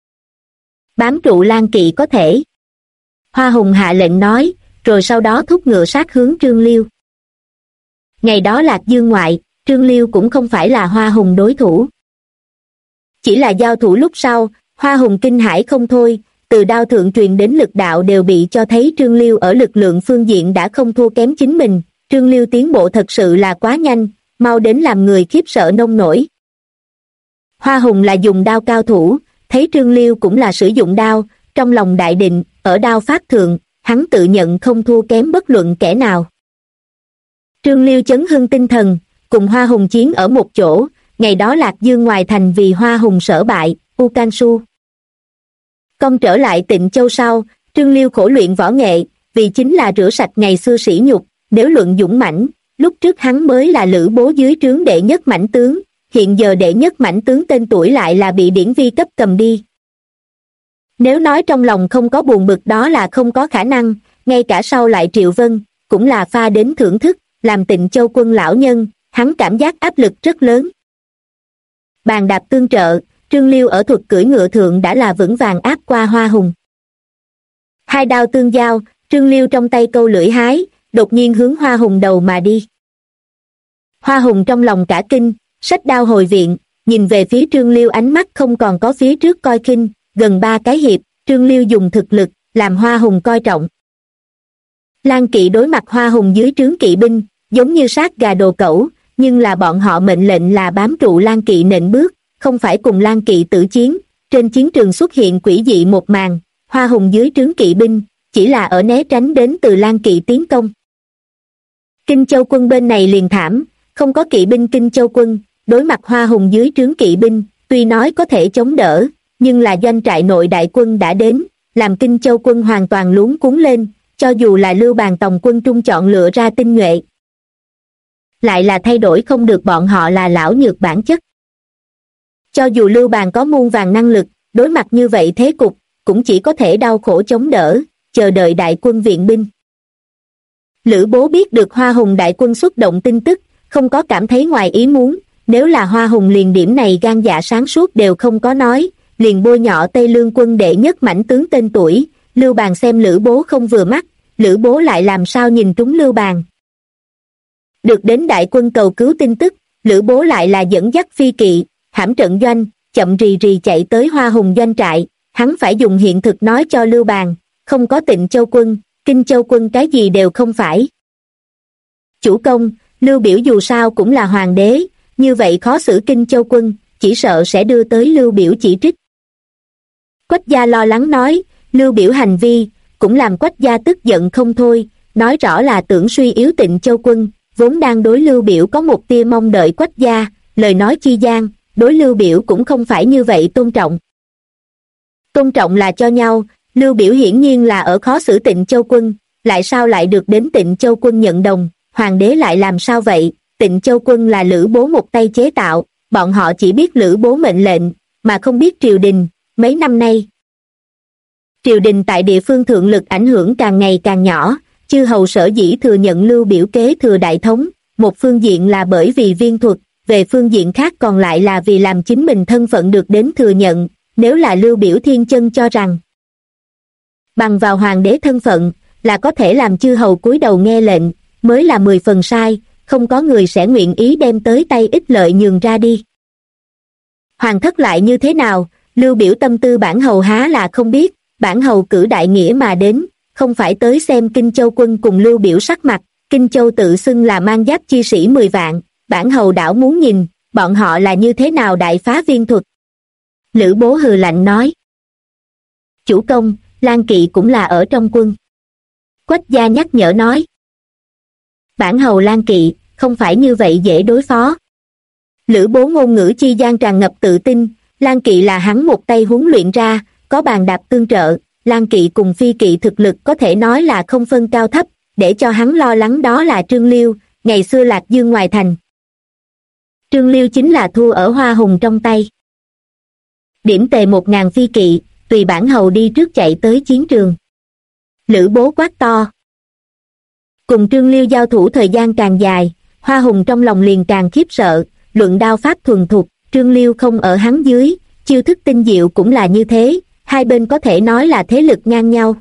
Bám trụ Lan Kỵ có thể. Hoa Hùng hạ lệnh nói, rồi sau đó thúc ngựa sát hướng Trương Liêu. Ngày đó Lạc Dương ngoại, Trương Liêu cũng không phải là Hoa Hùng đối thủ. Chỉ là giao thủ lúc sau, Hoa Hùng kinh hãi không thôi, từ đao thượng truyền đến lực đạo đều bị cho thấy Trương Liêu ở lực lượng phương diện đã không thua kém chính mình. Trương Liêu tiến bộ thật sự là quá nhanh, mau đến làm người khiếp sợ nông nổi. Hoa Hùng là dùng đao cao thủ, thấy Trương Liêu cũng là sử dụng đao, trong lòng đại định, ở đao pháp thượng, hắn tự nhận không thua kém bất luận kẻ nào. Trương Liêu chấn hưng tinh thần, cùng Hoa Hùng chiến ở một chỗ, ngày đó Lạc Dương ngoài thành vì Hoa Hùng sở bại, U Can Su. Công trở lại Tịnh Châu sau, Trương Liêu khổ luyện võ nghệ, vì chính là rửa sạch ngày xưa sỉ nhục, nếu luận dũng mãnh, lúc trước hắn mới là Lữ Bố dưới trướng đệ nhất mãnh tướng, hiện giờ đệ nhất mãnh tướng tên tuổi lại là bị Điển Vi cấp cầm đi. Nếu nói trong lòng không có buồn bực đó là không có khả năng, ngay cả sau lại Triệu Vân, cũng là pha đến thưởng thức, làm Tịnh Châu quân lão nhân, hắn cảm giác áp lực rất lớn. Bàn đạp tương trợ, Trương Liêu ở thuật cưỡi ngựa thượng đã là vững vàng áp qua Hoa Hùng. Hai đao tương giao, Trương Liêu trong tay câu lưỡi hái, đột nhiên hướng Hoa Hùng đầu mà đi. Hoa Hùng trong lòng cả kinh, xách đao hồi viện, nhìn về phía Trương Liêu ánh mắt không còn có phía trước coi khinh, gần 3 cái hiệp, Trương Liêu dùng thực lực, làm Hoa Hùng coi trọng. Lan Kỵ đối mặt Hoa Hùng dưới trướng kỵ binh, giống như sát gà đồ cẩu, nhưng là bọn họ mệnh lệnh là bám trụ Lan Kỵ nện bước, không phải cùng Lan Kỵ tử chiến. Trên chiến trường xuất hiện quỷ dị một màn, Hoa Hùng dưới trướng kỵ binh, chỉ là ở né tránh đến từ Lan Kỵ tiến công. Kinh Châu quân bên này liền thảm, không có kỵ binh Kinh Châu quân, đối mặt Hoa Hùng dưới trướng kỵ binh, tuy nói có thể chống đỡ, nhưng là doanh trại nội đại quân đã đến, làm Kinh Châu quân hoàn toàn luống cuống lên, cho dù là Lưu Bàn Tòng quân trung chọn lựa ra tinh nhuệ. Lại là thay đổi không được bọn họ là lão nhược bản chất. Cho dù Lưu Bàn có muôn vàng năng lực, đối mặt như vậy thế cục, cũng chỉ có thể đau khổ chống đỡ, chờ đợi đại quân viện binh. Lữ Bố biết được Hoa Hùng đại quân xuất động tin tức, không có cảm thấy ngoài ý muốn, nếu là Hoa Hùng liền điểm này gan dạ sáng suốt đều không có nói, liền bôi nhọ Tây Lương quân đệ nhất mãnh tướng tên tuổi, Lưu Bàn xem Lữ Bố không vừa mắt, Lữ Bố lại làm sao nhìn trúng Lưu Bàn. Được đến đại quân cầu cứu tin tức, Lữ Bố lại là dẫn dắt phi kỵ, hãm trận doanh, chậm rì rì chạy tới Hoa Hùng doanh trại, hắn phải dùng hiện thực nói cho Lưu Bàn, không có Tịnh Châu quân, Kinh Châu quân cái gì đều không phải. Chủ công, Lưu Biểu dù sao cũng là hoàng đế, như vậy khó xử Kinh Châu quân, chỉ sợ sẽ đưa tới Lưu Biểu chỉ trích. Quách gia lo lắng nói, Lưu Biểu hành vi, cũng làm Quách gia tức giận không thôi, nói rõ là tưởng suy yếu Tịnh Châu quân, vốn đang đối Lưu Biểu có một tia mong đợi Quách gia, lời nói chi gian, đối Lưu Biểu cũng không phải như vậy tôn trọng. Tôn trọng là cho nhau, Lưu Biểu hiển nhiên là ở khó xử Tịnh Châu quân, lại sao lại được đến Tịnh Châu quân nhận đồng, hoàng đế lại làm sao vậy, Tịnh Châu quân là Lữ Bố một tay chế tạo, bọn họ chỉ biết Lữ Bố mệnh lệnh, mà không biết triều đình, mấy năm nay. Triều đình tại địa phương thượng lực ảnh hưởng càng ngày càng nhỏ, chư hầu sở dĩ thừa nhận Lưu Biểu kế thừa đại thống, một phương diện là bởi vì viên thuật, về phương diện khác còn lại là vì làm chính mình thân phận được đến thừa nhận, nếu là Lưu Biểu thiên chân cho rằng bằng vào hoàng đế thân phận là có thể làm chư hầu cúi đầu nghe lệnh, mới là 10 phần sai, không có người sẽ nguyện ý đem tới tay ích lợi nhường ra đi. Hoàng thất lại như thế nào, Lưu Biểu tâm tư bản hầu há là không biết, bản hầu cử đại nghĩa mà đến, không phải tới xem Kinh Châu quân cùng Lưu Biểu sắc mặt, Kinh Châu tự xưng là mang giáp chi sĩ 10 vạn, bản hầu đảo muốn nhìn, bọn họ là như thế nào đại phá viên thuật. Lữ Bố hừ lạnh nói. Chủ công, Lan Kỵ cũng là ở trong quân. Quách gia nhắc nhở nói. Bản hầu Lan Kỵ, không phải như vậy dễ đối phó. Lữ Bố ngôn ngữ chi gian tràn ngập tự tin, Lan Kỵ là hắn một tay huấn luyện ra, có bàn đạp tương trợ, Lan Kỵ cùng phi kỵ thực lực có thể nói là không phân cao thấp, để cho hắn lo lắng đó là Trương Liêu, ngày xưa Lạc Dương ngoài thành. Trương Liêu chính là thua ở Hoa Hùng trong tay. Điểm tề 1000 phi kỵ, tùy bản hầu đi trước chạy tới chiến trường. Lữ Bố quát to. Cùng Trương Liêu giao thủ thời gian càng dài, Hoa Hùng trong lòng liền càng khiếp sợ, luận đao pháp thuần thục, Trương Liêu không ở hắn dưới, chiêu thức tinh diệu cũng là như thế, hai bên có thể nói là thế lực ngang nhau.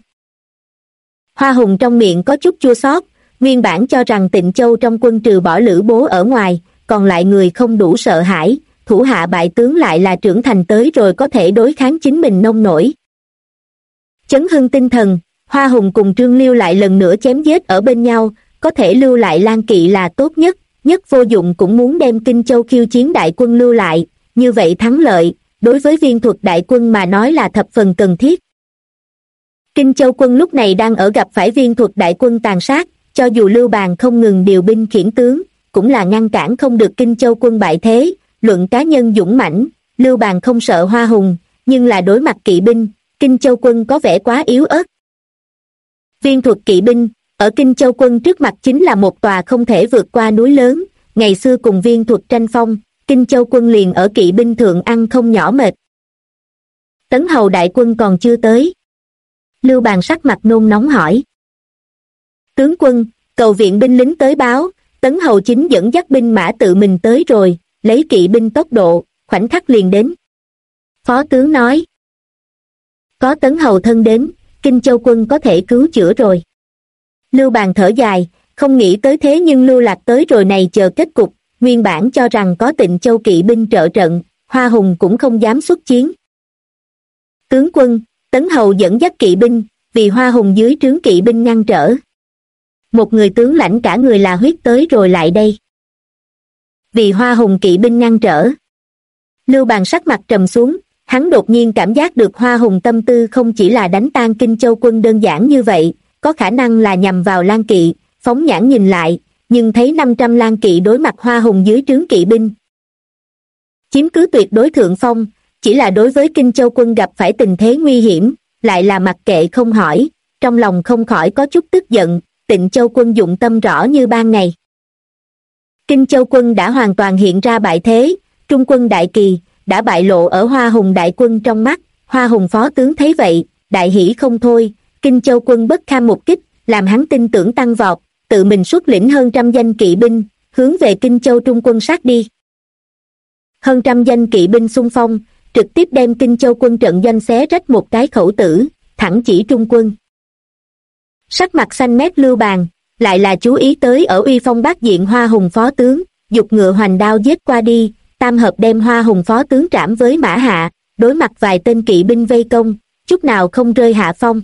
Hoa Hùng trong miệng có chút chua xót, nguyên bản cho rằng Tịnh Châu trong quân trừ bỏ Lữ Bố ở ngoài, còn lại người không đủ sợ hãi, thủ hạ bại tướng lại là trưởng thành tới rồi có thể đối kháng chính mình nông nổi. Chấn hưng tinh thần, Hoa Hùng cùng Trương Liêu lại lần nữa chém giết ở bên nhau, có thể lưu lại Lan Kỵ là tốt nhất, nhất vô dụng cũng muốn đem Kinh Châu khiêu chiến đại quân lưu lại, như vậy thắng lợi, đối với Viên Thuật đại quân mà nói là thập phần cần thiết. Kinh Châu quân lúc này đang ở gặp phải Viên Thuật đại quân tàn sát, cho dù Lưu Bàng không ngừng điều binh khiển tướng, cũng là ngăn cản không được Kinh Châu quân bại thế, luận cá nhân dũng mãnh, Lưu Bàng không sợ Hoa Hùng, nhưng là đối mặt kỵ binh, Kinh Châu quân có vẻ quá yếu ớt. Viên Thuật kỵ binh, ở Kinh Châu quân trước mặt chính là một tòa không thể vượt qua núi lớn, ngày xưa cùng Viên Thuật tranh phong, Kinh Châu quân liền ở kỵ binh thượng ăn không nhỏ mệt. Tấn Hầu đại quân còn chưa tới. Lưu Bàng sắc mặt nôn nóng hỏi. Tướng quân, cầu viện binh lính tới báo, Tấn Hầu chính dẫn dắt binh mã tự mình tới rồi, lấy kỵ binh tốc độ, khoảnh khắc liền đến. Phó tướng nói. Có Tấn Hầu thân đến, Kinh Châu quân có thể cứu chữa rồi. Lưu Bàng thở dài, không nghĩ tới thế nhưng Lưu Lạc tới rồi này chờ kết cục, nguyên bản cho rằng có Tịnh Châu kỵ binh trợ trận, Hoa Hùng cũng không dám xuất chiến. Tướng quân, Tấn Hầu dẫn dắt kỵ binh, vì Hoa Hùng dưới trướng kỵ binh ngăn trở. Một người tướng lãnh cả người là huyết tới rồi lại đây. Vì Hoa Hùng kỵ binh ngăn trở. Lưu Bàng sắc mặt trầm xuống, hắn đột nhiên cảm giác được Hoa Hùng tâm tư không chỉ là đánh tan Kinh Châu quân đơn giản như vậy, có khả năng là nhằm vào Lan Kỵ, phóng nhãn nhìn lại, nhưng thấy 500 Lan Kỵ đối mặt Hoa Hùng dưới trướng kỵ binh. Chiếm cứ tuyệt đối thượng phong, chỉ là đối với Kinh Châu quân gặp phải tình thế nguy hiểm, lại là mặc kệ không hỏi, trong lòng không khỏi có chút tức giận, Tịnh Châu quân dụng tâm rõ như ban ngày. Kinh Châu quân đã hoàn toàn hiện ra bại thế, Trung quân đại kỳ, đã bại lộ ở Hoa Hùng đại quân trong mắt, Hoa Hùng phó tướng thấy vậy, đại hỷ không thôi, Kinh Châu quân bất kham một kích, làm hắn tin tưởng tăng vọt, tự mình xuất lĩnh hơn trăm danh kỵ binh, hướng về Kinh Châu Trung quân sát đi. Hơn trăm danh kỵ binh xung phong, trực tiếp đem Kinh Châu quân trận doanh xé rách một cái khẩu tử, thẳng chỉ Trung quân. Sắc mặt xanh mét Lưu Bàng, lại là chú ý tới ở uy phong bát diện Hoa Hùng phó tướng, giục ngựa hoành đao giết qua đi, tam hợp đem Hoa Hùng phó tướng trảm với mã hạ, đối mặt vài tên kỵ binh vây công, chút nào không rơi hạ phong.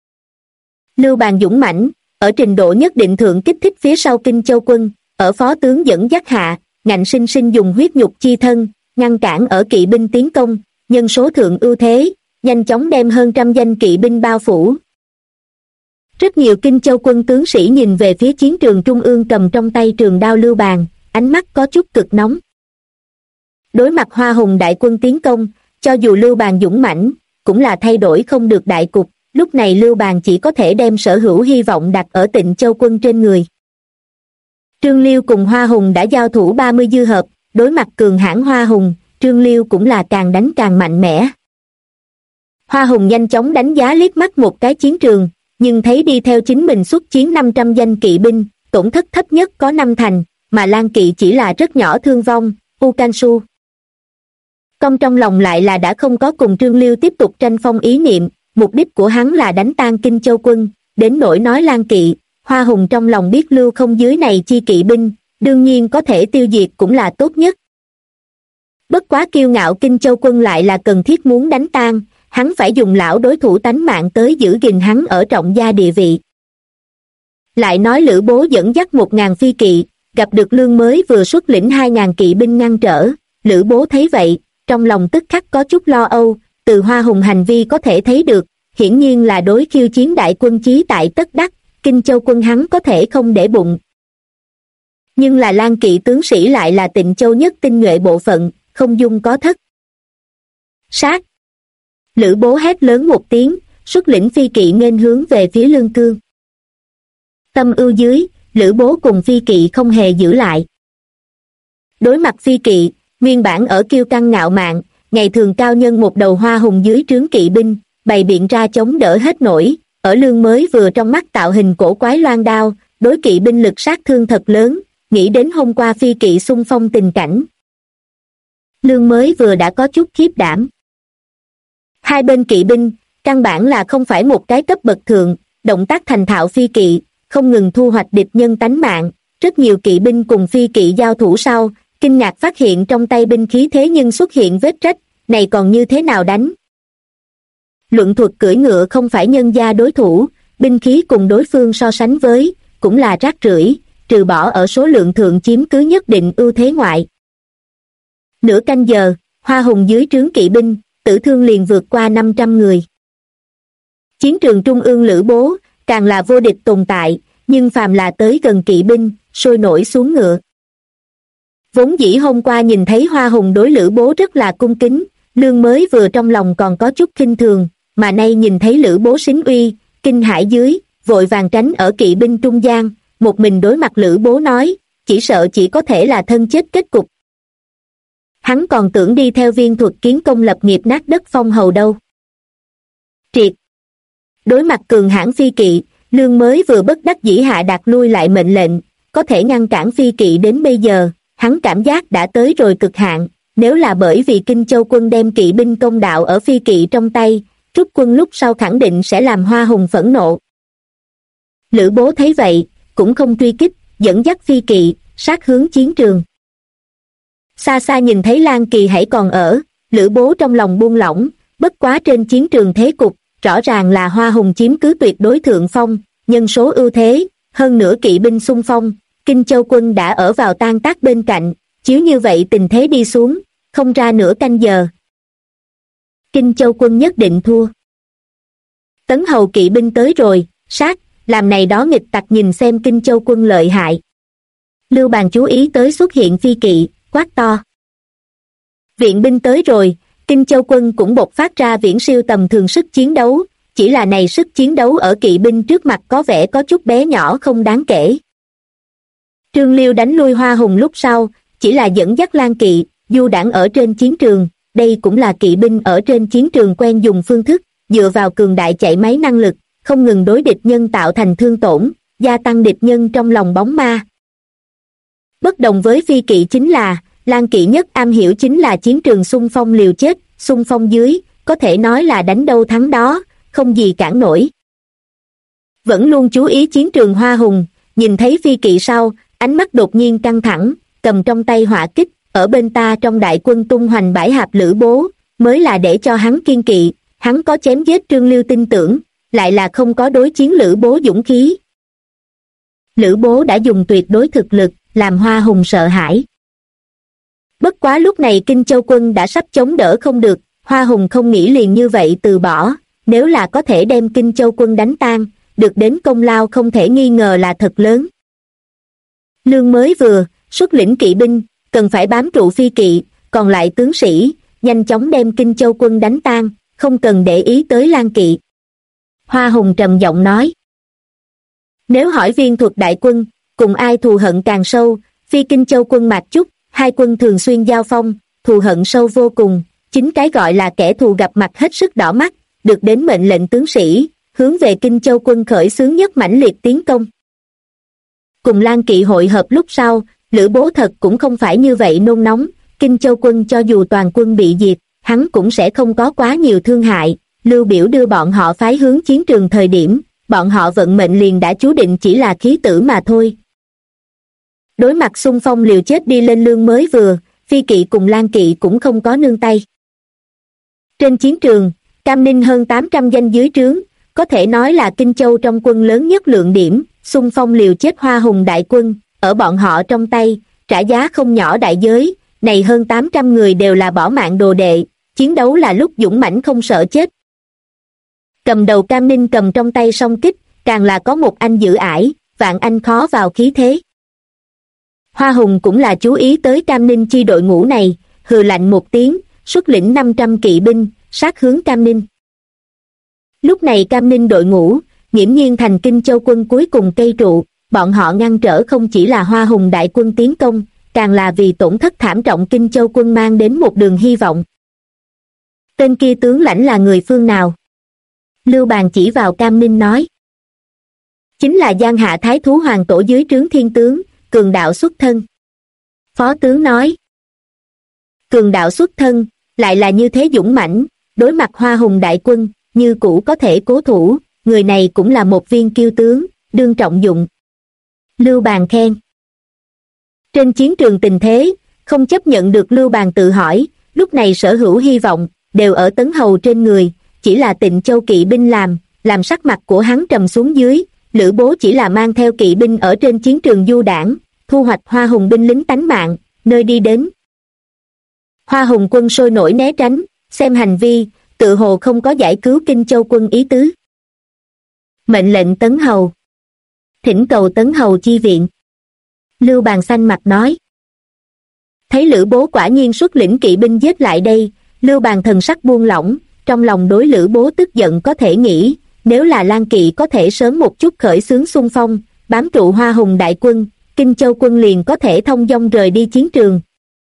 Lưu Bàng dũng mãnh, ở trình độ nhất định thượng kích thích phía sau Kinh Châu quân, ở phó tướng dẫn dắt hạ, ngạnh sinh sinh dùng huyết nhục chi thân, ngăn cản ở kỵ binh tiến công, nhân số thượng ưu thế, nhanh chóng đem hơn trăm danh kỵ binh bao phủ. Rất nhiều Kinh Châu quân tướng sĩ nhìn về phía chiến trường trung ương cầm trong tay trường đao Lưu Bàng, ánh mắt có chút cực nóng. Đối mặt Hoa Hùng đại quân tiến công, cho dù Lưu Bàng dũng mãnh, cũng là thay đổi không được đại cục, lúc này Lưu Bàng chỉ có thể đem sở hữu hy vọng đặt ở Tịnh Châu quân trên người. Trương Liêu cùng Hoa Hùng đã giao thủ 30 dư hợp, đối mặt cường hãn Hoa Hùng, Trương Liêu cũng là càng đánh càng mạnh mẽ. Hoa Hùng nhanh chóng đánh giá liếc mắt một cái chiến trường, nhưng thấy đi theo chính mình xuất chiến 500 danh kỵ binh, tổn thất thấp nhất có 5 thành, mà Lan Kỵ chỉ là rất nhỏ thương vong, U Can Su. Công trong lòng lại là đã không có cùng Trương Liêu tiếp tục tranh phong ý niệm, mục đích của hắn là đánh tan Kinh Châu quân, đến nỗi nói Lan Kỵ, Hoa Hùng trong lòng biết lưu không dưới này chi kỵ binh, đương nhiên có thể tiêu diệt cũng là tốt nhất. Bất quá kiêu ngạo Kinh Châu quân lại là cần thiết muốn đánh tan, hắn phải dùng lão đối thủ tánh mạng tới giữ gìn hắn ở trọng gia địa vị. Lại nói Lữ Bố dẫn dắt 1000 phi kỵ, gặp được Lương mới vừa xuất lĩnh 2000 kỵ binh ngăn trở, Lữ Bố thấy vậy, trong lòng tức khắc có chút lo âu, từ Hoa Hùng hành vi có thể thấy được, hiển nhiên là đối khiêu chiến đại quân chí tại tất đắc, Kinh Châu quân hắn có thể không để bụng. Nhưng là Lan Kỵ tướng sĩ lại là Tịnh Châu nhất tinh nhuệ bộ phận, không dung có thất. Sát! Lữ Bố hét lớn một tiếng, xuất lĩnh phi kỵ nghênh hướng về phía Lương Cương. Tâm ưu dưới, Lữ Bố cùng phi kỵ không hề giữ lại. Đối mặt phi kỵ, nguyên bản ở kiêu căng ngạo mạn, ngày thường cao nhân một đầu Hoa Hùng dưới trướng kỵ binh, bày biện ra chống đỡ hết nổi, ở Lương mới vừa trong mắt tạo hình cổ quái loan đao, đối kỵ binh lực sát thương thật lớn, nghĩ đến hôm qua phi kỵ xung phong tình cảnh. Lương mới vừa đã có chút khiếp đảm. Hai bên kỵ binh, căn bản là không phải một cái cấp bậc thượng, động tác thành thạo phi kỵ, không ngừng thu hoạch địch nhân tánh mạng. Rất nhiều kỵ binh cùng phi kỵ giao thủ sau, kinh ngạc phát hiện trong tay binh khí thế nhưng xuất hiện vết rách, này còn như thế nào đánh? Luận thuật cưỡi ngựa không phải nhân gia đối thủ, binh khí cùng đối phương so sánh với, cũng là rác rưởi, trừ bỏ ở số lượng thượng chiếm cứ nhất định ưu thế ngoại. Nửa canh giờ, Hoa Hùng dưới trướng kỵ binh, tử thương liền vượt qua 500 người. Chiến trường trung ương Lữ Bố, càng là vô địch tồn tại, nhưng phàm là tới gần kỵ binh, sôi nổi xuống ngựa. Vốn dĩ hôm qua nhìn thấy Hoa Hùng đối Lữ Bố rất là cung kính, Lương mới vừa trong lòng còn có chút khinh thường, mà nay nhìn thấy Lữ Bố xính uy, kinh hãi dưới, vội vàng tránh ở kỵ binh trung gian, một mình đối mặt Lữ Bố nói, chỉ sợ chỉ có thể là thân chết kết cục. Hắn còn tưởng đi theo Viên Thuật kiến công lập nghiệp nát đất phong hầu đâu. Triệt. Đối mặt cường hãn phi kỵ, Lương mới vừa bất đắc dĩ hạ đạt lui lại mệnh lệnh, có thể ngăn cản phi kỵ đến bây giờ, hắn cảm giác đã tới rồi cực hạn, nếu là bởi vì Kinh Châu quân đem kỵ binh công đạo ở phi kỵ trong tay, rút quân lúc sau khẳng định sẽ làm Hoa Hùng phẫn nộ. Lữ Bố thấy vậy, cũng không truy kích, dẫn dắt phi kỵ, sát hướng chiến trường. Xa xa nhìn thấy Lan Kỳ hãy còn ở, Lữ Bố trong lòng buông lỏng, bất quá trên chiến trường thế cục, rõ ràng là Hoa Hùng chiếm cứ tuyệt đối thượng phong, nhân số ưu thế, hơn nữa kỵ binh xung phong, Kinh Châu quân đã ở vào tan tác bên cạnh, chiếu như vậy tình thế đi xuống, không ra nửa canh giờ. Kinh Châu quân nhất định thua. Tấn hầu kỵ binh tới rồi, sát, làm này đó nghịch tặc nhìn xem Kinh Châu quân lợi hại. Lưu Bàn chú ý tới xuất hiện phi kỵ, quát to. Viện binh tới rồi, Kinh Châu quân cũng bộc phát ra viễn siêu tầm thường sức chiến đấu, chỉ là này sức chiến đấu ở kỵ binh trước mặt có vẻ có chút bé nhỏ không đáng kể. Trương Liêu đánh lui Hoa Hùng lúc sau, chỉ là dẫn dắt Lan Kỵ, du đãng ở trên chiến trường, đây cũng là kỵ binh ở trên chiến trường quen dùng phương thức, dựa vào cường đại chạy máy năng lực, không ngừng đối địch nhân tạo thành thương tổn, gia tăng địch nhân trong lòng bóng ma. Bất đồng với phi kỵ chính là, Lan Kỵ nhất am hiểu chính là chiến trường xung phong liều chết, xung phong dưới, có thể nói là đánh đâu thắng đó, không gì cản nổi. Vẫn luôn chú ý chiến trường Hoa Hùng, nhìn thấy phi kỵ sau, ánh mắt đột nhiên căng thẳng, cầm trong tay hỏa kích, ở bên ta trong đại quân tung hoành bãi hạp Lữ Bố, mới là để cho hắn kiên kỵ, hắn có chém giết Trương Liêu tin tưởng, lại là không có đối chiến Lữ Bố dũng khí. Lữ Bố đã dùng tuyệt đối thực lực, làm Hoa Hùng sợ hãi. Bất quá lúc này Kinh Châu quân đã sắp chống đỡ không được, Hoa Hùng không nghĩ liền như vậy từ bỏ, nếu là có thể đem Kinh Châu quân đánh tan, được đến công lao không thể nghi ngờ là thật lớn. Lương mới vừa, xuất lĩnh kỵ binh, cần phải bám trụ phi kỵ, còn lại tướng sĩ, nhanh chóng đem Kinh Châu quân đánh tan, không cần để ý tới Lan Kỵ. Hoa Hùng trầm giọng nói. Nếu hỏi Viên Thuật đại quân, cùng ai thù hận càng sâu, phi Kinh Châu quân Mạc Chúc, hai quân thường xuyên giao phong, thù hận sâu vô cùng, chính cái gọi là kẻ thù gặp mặt hết sức đỏ mắt, được đến mệnh lệnh tướng sĩ, hướng về Kinh Châu quân khởi xướng nhất mãnh liệt tiến công. Cùng Lan Kỵ hội hợp lúc sau, Lữ Bố thật cũng không phải như vậy nôn nóng, Kinh Châu quân cho dù toàn quân bị diệt, hắn cũng sẽ không có quá nhiều thương hại, Lưu Biểu đưa bọn họ phái hướng chiến trường thời điểm, bọn họ vận mệnh liền đã chú định chỉ là khí tử mà thôi. Đối mặt xung phong liều chết đi lên Lương mới vừa, phi kỵ cùng Lan Kỵ cũng không có nương tay. Trên chiến trường, Cam Ninh hơn 800 danh dưới trướng, có thể nói là Kinh Châu trong quân lớn nhất lượng điểm, xung phong liều chết Hoa Hùng đại quân, ở bọn họ trong tay, trả giá không nhỏ đại giới, này hơn 800 người đều là bỏ mạng đồ đệ, chiến đấu là lúc dũng mãnh không sợ chết. Cầm đầu Cam Ninh cầm trong tay song kích, càng là có một anh giữ ải, vạn anh khó vào khí thế. Hoa Hùng cũng là chú ý tới Cam Ninh chi đội ngũ này, hừ lạnh một tiếng, xuất lĩnh 500 kỵ binh, sát hướng Cam Ninh. Lúc này Cam Ninh đội ngũ, nghiễm nhiên thành Kinh Châu quân cuối cùng cây trụ, bọn họ ngăn trở không chỉ là Hoa Hùng đại quân tiến công, càng là vì tổn thất thảm trọng Kinh Châu quân mang đến một đường hy vọng. Tên kia tướng lãnh là người phương nào? Lưu Bàn chỉ vào Cam Ninh nói. Chính là Giang Hạ Thái Thú Hoàng Tổ dưới trướng thiên tướng, cường đạo xuất thân. Phó tướng nói. Cường đạo xuất thân, lại là như thế dũng mãnh, đối mặt Hoa Hùng đại quân, như cũ có thể cố thủ, người này cũng là một viên kiêu tướng, đương trọng dụng. Lưu Bàng khen. Trên chiến trường tình thế, không chấp nhận được Lưu Bàng tự hỏi, lúc này sở hữu hy vọng, đều ở Tấn Hầu trên người, chỉ là Tịnh Châu kỵ binh làm sắc mặt của hắn trầm xuống dưới, Lữ Bố chỉ là mang theo kỵ binh ở trên chiến trường du đảng, thu hoạch Hoa Hùng binh lính tánh mạng, nơi đi đến. Hoa Hùng quân sôi nổi né tránh, xem hành vi, tự hồ không có giải cứu Kinh Châu quân ý tứ. Mệnh lệnh Tấn Hầu. Thỉnh cầu Tấn Hầu chi viện. Lưu Bàng xanh mặt nói. Thấy Lữ Bố quả nhiên xuất lĩnh kỵ binh giết lại đây, Lưu Bàng thần sắc buông lỏng, trong lòng đối Lữ Bố tức giận có thể nghĩ, nếu là Lan Kỵ có thể sớm một chút khởi xướng xung phong, bám trụ Hoa Hùng đại quân, Kinh Châu quân liền có thể thông dong rời đi chiến trường.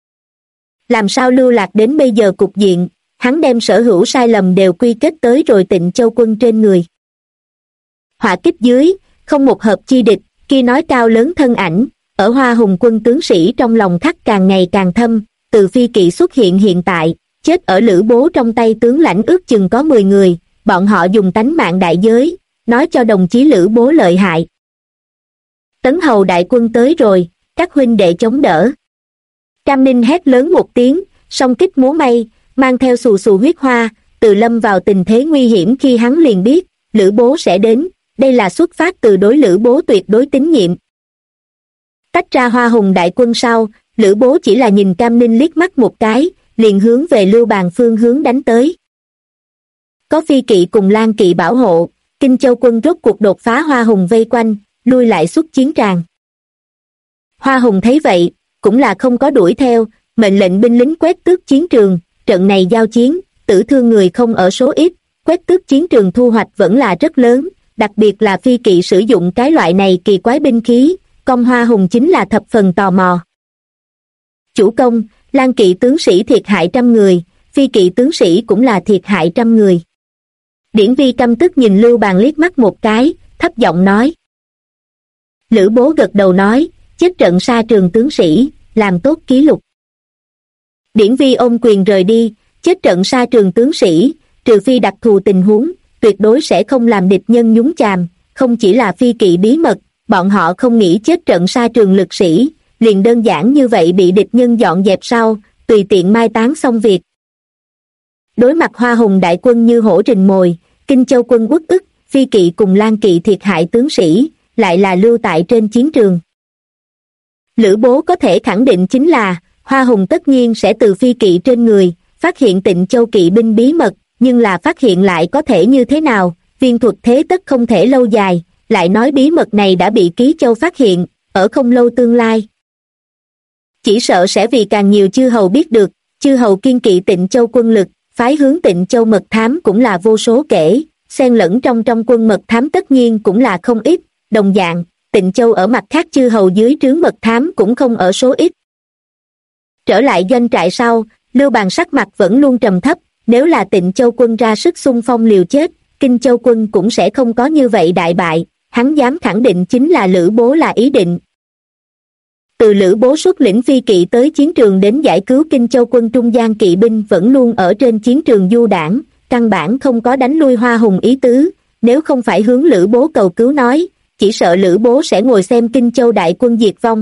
Làm sao lưu lạc đến bây giờ cục diện, hắn đem sở hữu sai lầm đều quy kết tới rồi Tịnh Châu quân trên người. Hỏa kích dưới, không một hợp chi địch, kia nói cao lớn thân ảnh, ở Hoa Hùng quân tướng sĩ trong lòng khắc càng ngày càng thâm, từ phi kỵ xuất hiện tại, chết ở Lữ Bố trong tay tướng lãnh ước chừng có 10 người, bọn họ dùng tánh mạng đại giới, nói cho đồng chí Lữ Bố lợi hại. Tấn Hầu đại quân tới rồi, các huynh đệ chống đỡ. Cam Ninh hét lớn một tiếng, song kích múa may, mang theo xù xù huyết hoa, từ lâm vào tình thế nguy hiểm khi hắn liền biết, Lữ Bố sẽ đến, đây là xuất phát từ đối Lữ Bố tuyệt đối tín nhiệm. Tách ra Hoa Hùng đại quân sau, Lữ Bố chỉ là nhìn Cam Ninh liếc mắt một cái, liền hướng về Lưu Bàng phương hướng đánh tới. Có phi kỵ cùng Lan Kỵ bảo hộ, Kinh Châu quân rốt cuộc đột phá Hoa Hùng vây quanh, lui lại xuất chiến tràng. Hoa Hùng thấy vậy, cũng là không có đuổi theo, mệnh lệnh binh lính quét tước chiến trường, trận này giao chiến, tử thương người không ở số ít, quét tước chiến trường thu hoạch vẫn là rất lớn, đặc biệt là phi kỵ sử dụng cái loại này kỳ quái binh khí, công Hoa Hùng chính là thập phần tò mò. Chủ công, Lan Kỵ tướng sĩ thiệt hại 100 người, phi kỵ tướng sĩ cũng là thiệt hại 100 người. Điển Vi căm tức nhìn Lưu Bàng liếc mắt một cái, thấp giọng nói. Lữ Bố gật đầu nói, chết trận sa trường tướng sĩ, làm tốt ký lục. Điển Vi ôm quyền rời đi, chết trận sa trường tướng sĩ, trừ phi đặc thù tình huống, tuyệt đối sẽ không làm địch nhân nhúng chàm, không chỉ là phi kỵ bí mật, bọn họ không nghĩ chết trận sa trường lực sĩ, liền đơn giản như vậy bị địch nhân dọn dẹp sau, tùy tiện mai táng xong việc. Đối mặt Hoa Hùng đại quân như hổ rình mồi, Kinh Châu quân uất ức, phi kỵ cùng Lan Kỵ thiệt hại tướng sĩ, lại là lưu tại trên chiến trường. Lữ Bố có thể khẳng định chính là, Hoa Hùng tất nhiên sẽ từ phi kỵ trên người, phát hiện Tịnh Châu kỵ binh bí mật, nhưng là phát hiện lại có thể như thế nào, viên thuật thế tất không thể lâu dài, lại nói bí mật này đã bị Ký Châu phát hiện, ở không lâu tương lai. Chỉ sợ sẽ vì càng nhiều chư hầu biết được, chư hầu kiên kỵ Tịnh Châu quân lực, phái hướng Tịnh Châu mật thám cũng là vô số kể, xen lẫn trong quân mật thám tất nhiên cũng là không ít, đồng dạng, Tịnh Châu ở mặt khác chư hầu dưới trướng mật thám cũng không ở số ít. Trở lại doanh trại sau, Lưu Bàng sắc mặt vẫn luôn trầm thấp, nếu là Tịnh Châu quân ra sức xung phong liều chết, Kinh Châu quân cũng sẽ không có như vậy đại bại, hắn dám khẳng định chính là Lữ Bố là ý định. Từ Lữ Bố xuất lĩnh phi kỵ tới chiến trường đến giải cứu Kinh Châu quân trung gian kỵ binh vẫn luôn ở trên chiến trường du đảng, căn bản không có đánh lui Hoa Hùng ý tứ, nếu không phải hướng Lữ Bố cầu cứu nói, chỉ sợ Lữ Bố sẽ ngồi xem Kinh Châu đại quân diệt vong.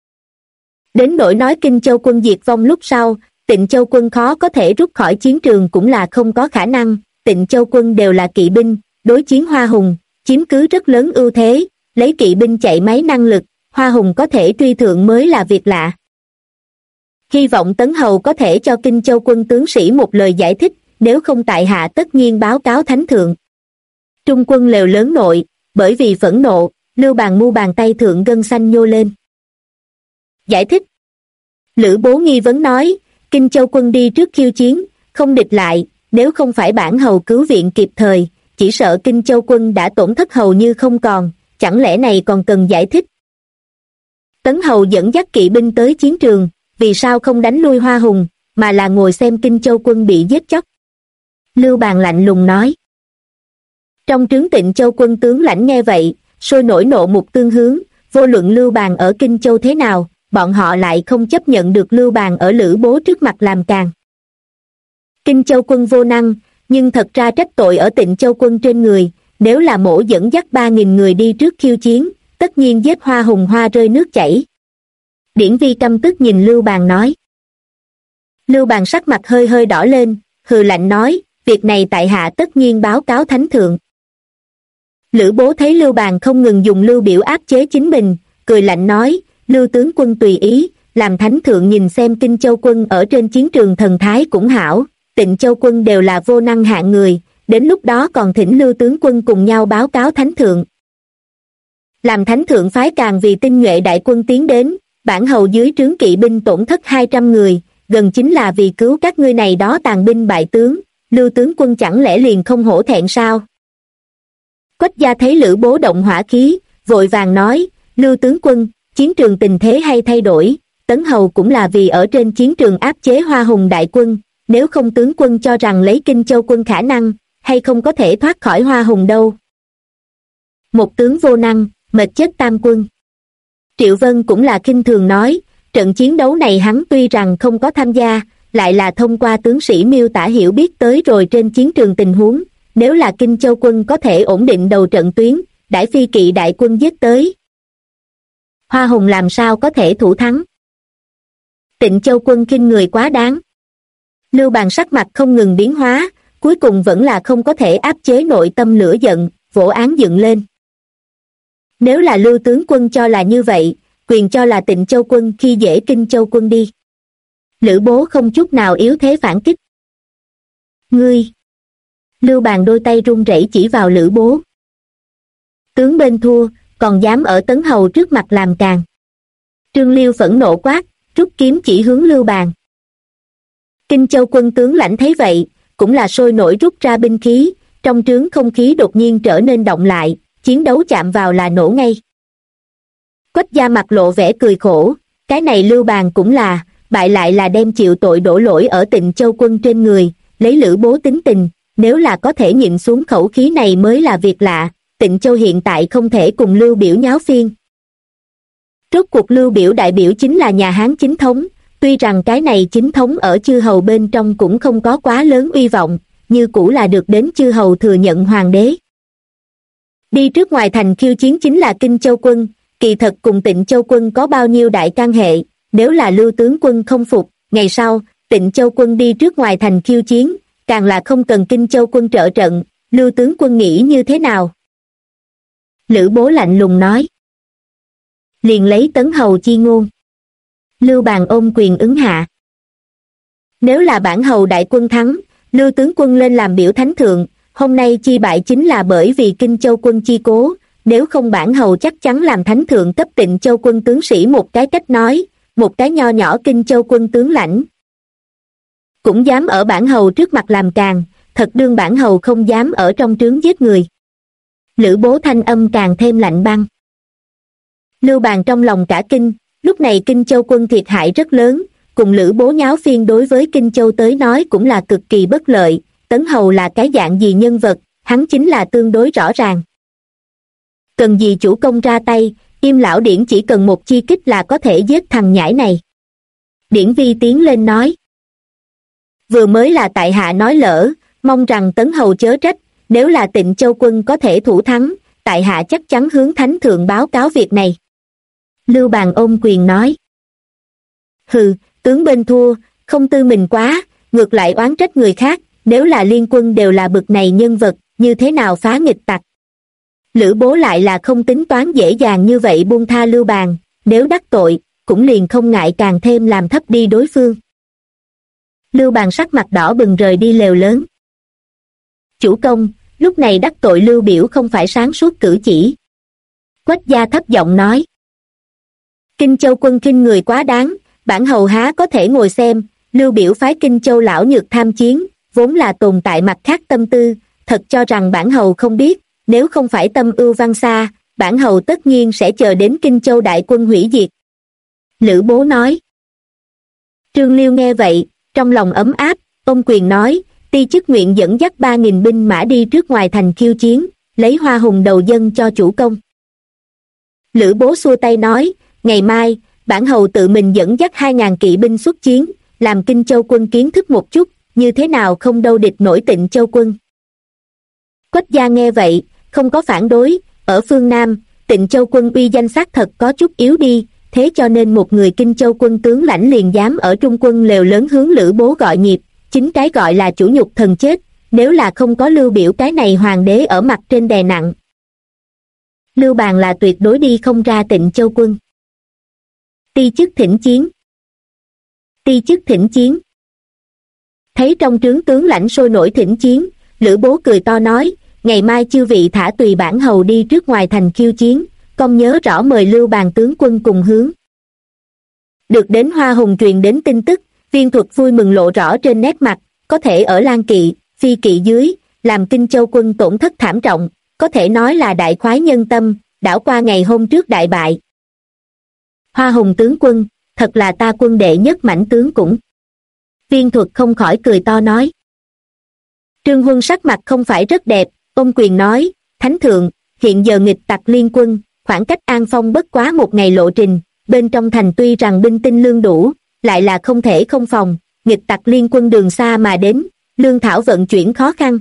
Đến nỗi nói Kinh Châu quân diệt vong lúc sau, Tịnh Châu quân khó có thể rút khỏi chiến trường cũng là không có khả năng, Tịnh Châu quân đều là kỵ binh, đối chiến Hoa Hùng, chiếm cứ rất lớn ưu thế, lấy kỵ binh chạy máy năng lực, Hoa Hùng có thể truy thượng mới là việc lạ. Hy vọng Tấn Hầu có thể cho Kinh Châu quân tướng sĩ một lời giải thích, nếu không tại hạ tất nhiên báo cáo thánh thượng. Trung quân lều lớn nội, bởi vì phẫn nộ, Lưu Bàng mu bàn tay thượng gân xanh nhô lên. Giải thích. Lữ Bố nghi vấn nói, Kinh Châu quân đi trước khiêu chiến, không địch lại, nếu không phải bản hầu cứu viện kịp thời, chỉ sợ Kinh Châu quân đã tổn thất hầu như không còn, chẳng lẽ này còn cần giải thích. Tấn Hầu dẫn dắt kỵ binh tới chiến trường, vì sao không đánh lui Hoa Hùng, mà là ngồi xem Kinh Châu quân bị giết chóc. Lưu Bàng lạnh lùng nói. Trong trướng Tịnh Châu quân tướng lãnh nghe vậy, sôi nổi nộ mục tương hướng, vô luận Lưu Bàng ở Kinh Châu thế nào, bọn họ lại không chấp nhận được Lưu Bàng ở Lữ Bố trước mặt làm càn. Kinh Châu quân vô năng, nhưng thật ra trách tội ở Tịnh Châu quân trên người, nếu là Mỗ dẫn dắt 3.000 người đi trước khiêu chiến, tất nhiên giết Hoa Hùng Hoa rơi nước chảy. Điển Vi căm tức nhìn Lưu Bàng nói. Lưu Bàng sắc mặt hơi hơi đỏ lên, hừ lạnh nói, việc này tại hạ tất nhiên báo cáo thánh thượng. Lữ Bố thấy Lưu Bàng không ngừng dùng Lưu Biểu áp chế chính mình, cười lạnh nói, Lưu tướng quân tùy ý, làm thánh thượng nhìn xem Kinh Châu quân ở trên chiến trường thần thái cũng hảo, Tịnh Châu quân đều là vô năng hạng người, đến lúc đó còn thỉnh Lưu tướng quân cùng nhau báo cáo thánh thượng. Làm thánh thượng phái càng vì tinh nhuệ đại quân tiến đến, bản hầu dưới trướng kỵ binh tổn thất 200 người, gần chính là vì cứu các ngươi này đó tàn binh bại tướng, Lưu tướng quân chẳng lẽ liền không hổ thẹn sao? Quách gia thấy Lữ Bố động hỏa khí, vội vàng nói, Lưu tướng quân, chiến trường tình thế hay thay đổi, Tấn hầu cũng là vì ở trên chiến trường áp chế Hoa Hùng đại quân, nếu không tướng quân cho rằng lấy Kinh Châu quân khả năng, hay không có thể thoát khỏi Hoa Hùng đâu. Một tướng vô năng, mệt chết tam quân. Triệu Vân cũng là khinh thường nói, trận chiến đấu này hắn tuy rằng không có tham gia, lại là thông qua tướng sĩ miêu tả hiểu biết tới rồi trên chiến trường tình huống, nếu là Kinh Châu quân có thể ổn định đầu trận tuyến, đãi phi kỵ đại quân giết tới. Hoa Hùng làm sao có thể thủ thắng? Tịnh Châu quân khinh người quá đáng. Lưu Bàng sắc mặt không ngừng biến hóa, cuối cùng vẫn là không có thể áp chế nội tâm lửa giận, vỗ án dựng lên. Nếu là Lưu tướng quân cho là như vậy, quyền cho là Tịnh Châu quân khi dễ Kinh Châu quân đi. Lữ Bố không chút nào yếu thế phản kích. Ngươi! Lưu Bàng đôi tay run rẩy chỉ vào Lữ Bố. Tướng bên thua, còn dám ở Tấn hầu trước mặt làm càn. Trương Liêu phẫn nộ quát, rút kiếm chỉ hướng Lưu Bàng. Kinh Châu quân tướng lãnh thấy vậy, cũng là sôi nổi rút ra binh khí, trong trướng không khí đột nhiên trở nên động lại, chiến đấu chạm vào là nổ ngay. Quách gia mặt lộ vẻ cười khổ, cái này Lưu Bàng cũng là, bại lại là đem chịu tội đổ lỗi ở Tịnh Châu quân trên người, lấy Lữ Bố tính tình, nếu là có thể nhịn xuống khẩu khí này mới là việc lạ, Tịnh Châu hiện tại không thể cùng Lưu Biểu nháo phiên. Rốt cuộc Lưu Biểu đại biểu chính là nhà Hán chính thống, tuy rằng cái này chính thống ở chư hầu bên trong cũng không có quá lớn uy vọng, như cũ là được đến chư hầu thừa nhận hoàng đế. Đi trước ngoài thành khiêu chiến chính là Kinh Châu quân, kỳ thật cùng Tịnh Châu quân có bao nhiêu đại can hệ, nếu là Lưu tướng quân không phục, ngày sau, Tịnh Châu quân đi trước ngoài thành khiêu chiến, càng là không cần Kinh Châu quân trợ trận, Lưu tướng quân nghĩ như thế nào? Lữ Bố lạnh lùng nói. Liền lấy Tấn hầu chi ngôn. Lưu Bàng ôm quyền ứng hạ. Nếu là bản hầu đại quân thắng, Lưu tướng quân lên làm biểu thánh thượng, hôm nay chi bại chính là bởi vì Kinh Châu quân chi cố, nếu không bản hầu chắc chắn làm thánh thượng cấp Tịnh Châu quân tướng sĩ một cái cách nói, một cái nho nhỏ Kinh Châu quân tướng lãnh. Cũng dám ở bản hầu trước mặt làm càn, thật đương bản hầu không dám ở trong trướng giết người. Lữ Bố thanh âm càng thêm lạnh băng. Lưu Bàng trong lòng cả kinh, lúc này Kinh Châu quân thiệt hại rất lớn, cùng Lữ Bố nháo phiên đối với Kinh Châu tới nói cũng là cực kỳ bất lợi, Tấn hầu là cái dạng gì nhân vật, hắn chính là tương đối rõ ràng. Cần gì chủ công ra tay, Im lão Điển chỉ cần một chi kích là có thể giết thằng nhãi này. Điển Vi tiến lên nói. Vừa mới là tại hạ nói lỡ, mong rằng Tấn hầu chớ trách, nếu là Tịnh Châu quân có thể thủ thắng, tại hạ chắc chắn hướng thánh thượng báo cáo việc này. Lưu Bàng ôm quyền nói. Hừ, tướng bên thua, không tư mình quá, ngược lại oán trách người khác, nếu là liên quân đều là bực này nhân vật, như thế nào phá nghịch tặc. Lữ Bố lại là không tính toán dễ dàng như vậy buông tha Lưu Bàng, nếu đắc tội, cũng liền không ngại càng thêm làm thấp đi đối phương. Lưu Bàng sắc mặt đỏ bừng rời đi lều lớn. Chủ công, lúc này đắc tội Lưu Biểu không phải sáng suốt cử chỉ. Quách gia thấp giọng nói. Kinh Châu quân khinh người quá đáng, bản hầu há có thể ngồi xem, Lưu Biểu phái Kinh Châu lão nhược tham chiến, vốn là tồn tại mặt khác tâm tư, thật cho rằng bản hầu không biết, nếu không phải tâm ưu văn xa, bản hầu tất nhiên sẽ chờ đến Kinh Châu đại quân hủy diệt. Lữ Bố nói. Trương Liêu nghe vậy, trong lòng ấm áp, ôm quyền nói, ti chức nguyện dẫn dắt 3.000 binh mã đi trước ngoài thành khiêu chiến, lấy Hoa Hùng đầu dân cho chủ công. Lữ Bố xua tay nói, ngày mai, bản hầu tự mình dẫn dắt 2.000 kỵ binh xuất chiến, làm Kinh Châu quân kiến thức một chút, như thế nào không đâu địch nổi Tịnh Châu quân. Quách gia nghe vậy, không có phản đối, ở phương Nam, Tịnh Châu quân uy danh xác thật có chút yếu đi, thế cho nên một người Kinh Châu quân tướng lãnh liền dám ở trung quân lều lớn hướng Lữ Bố gọi nhịp, chính cái gọi là chủ nhục thần chết, nếu là không có Lưu Biểu cái này hoàng đế ở mặt trên đè nặng. Lưu Bàn là tuyệt đối đi không ra Tịnh Châu quân. Ti chức thỉnh chiến. Ti chức thỉnh chiến. Thấy trong trướng tướng lãnh sôi nổi thỉnh chiến, Lữ Bố cười to nói, ngày mai chư vị thả tùy bản hầu đi trước ngoài thành khiêu chiến, công nhớ rõ mời Lưu Bàn tướng quân cùng hướng. Được đến Hoa Hùng truyền đến tin tức, Viên Thuật vui mừng lộ rõ trên nét mặt, có thể ở Lan Kỵ, Phi Kỵ dưới, làm Kinh Châu quân tổn thất thảm trọng, có thể nói là đại khoái nhân tâm, đảo qua ngày hôm trước đại bại. Hoa Hùng tướng quân, thật là ta quân đệ nhất mãnh tướng cũng. Viên Thuật không khỏi cười to nói. Trương Huân sắc mặt không phải rất đẹp, ôm quyền nói, Thánh thượng, hiện giờ nghịch tặc liên quân, khoảng cách An Phong bất quá một ngày lộ trình, bên trong thành tuy rằng binh tinh lương đủ, lại là không thể không phòng, nghịch tặc liên quân đường xa mà đến, lương thảo vận chuyển khó khăn.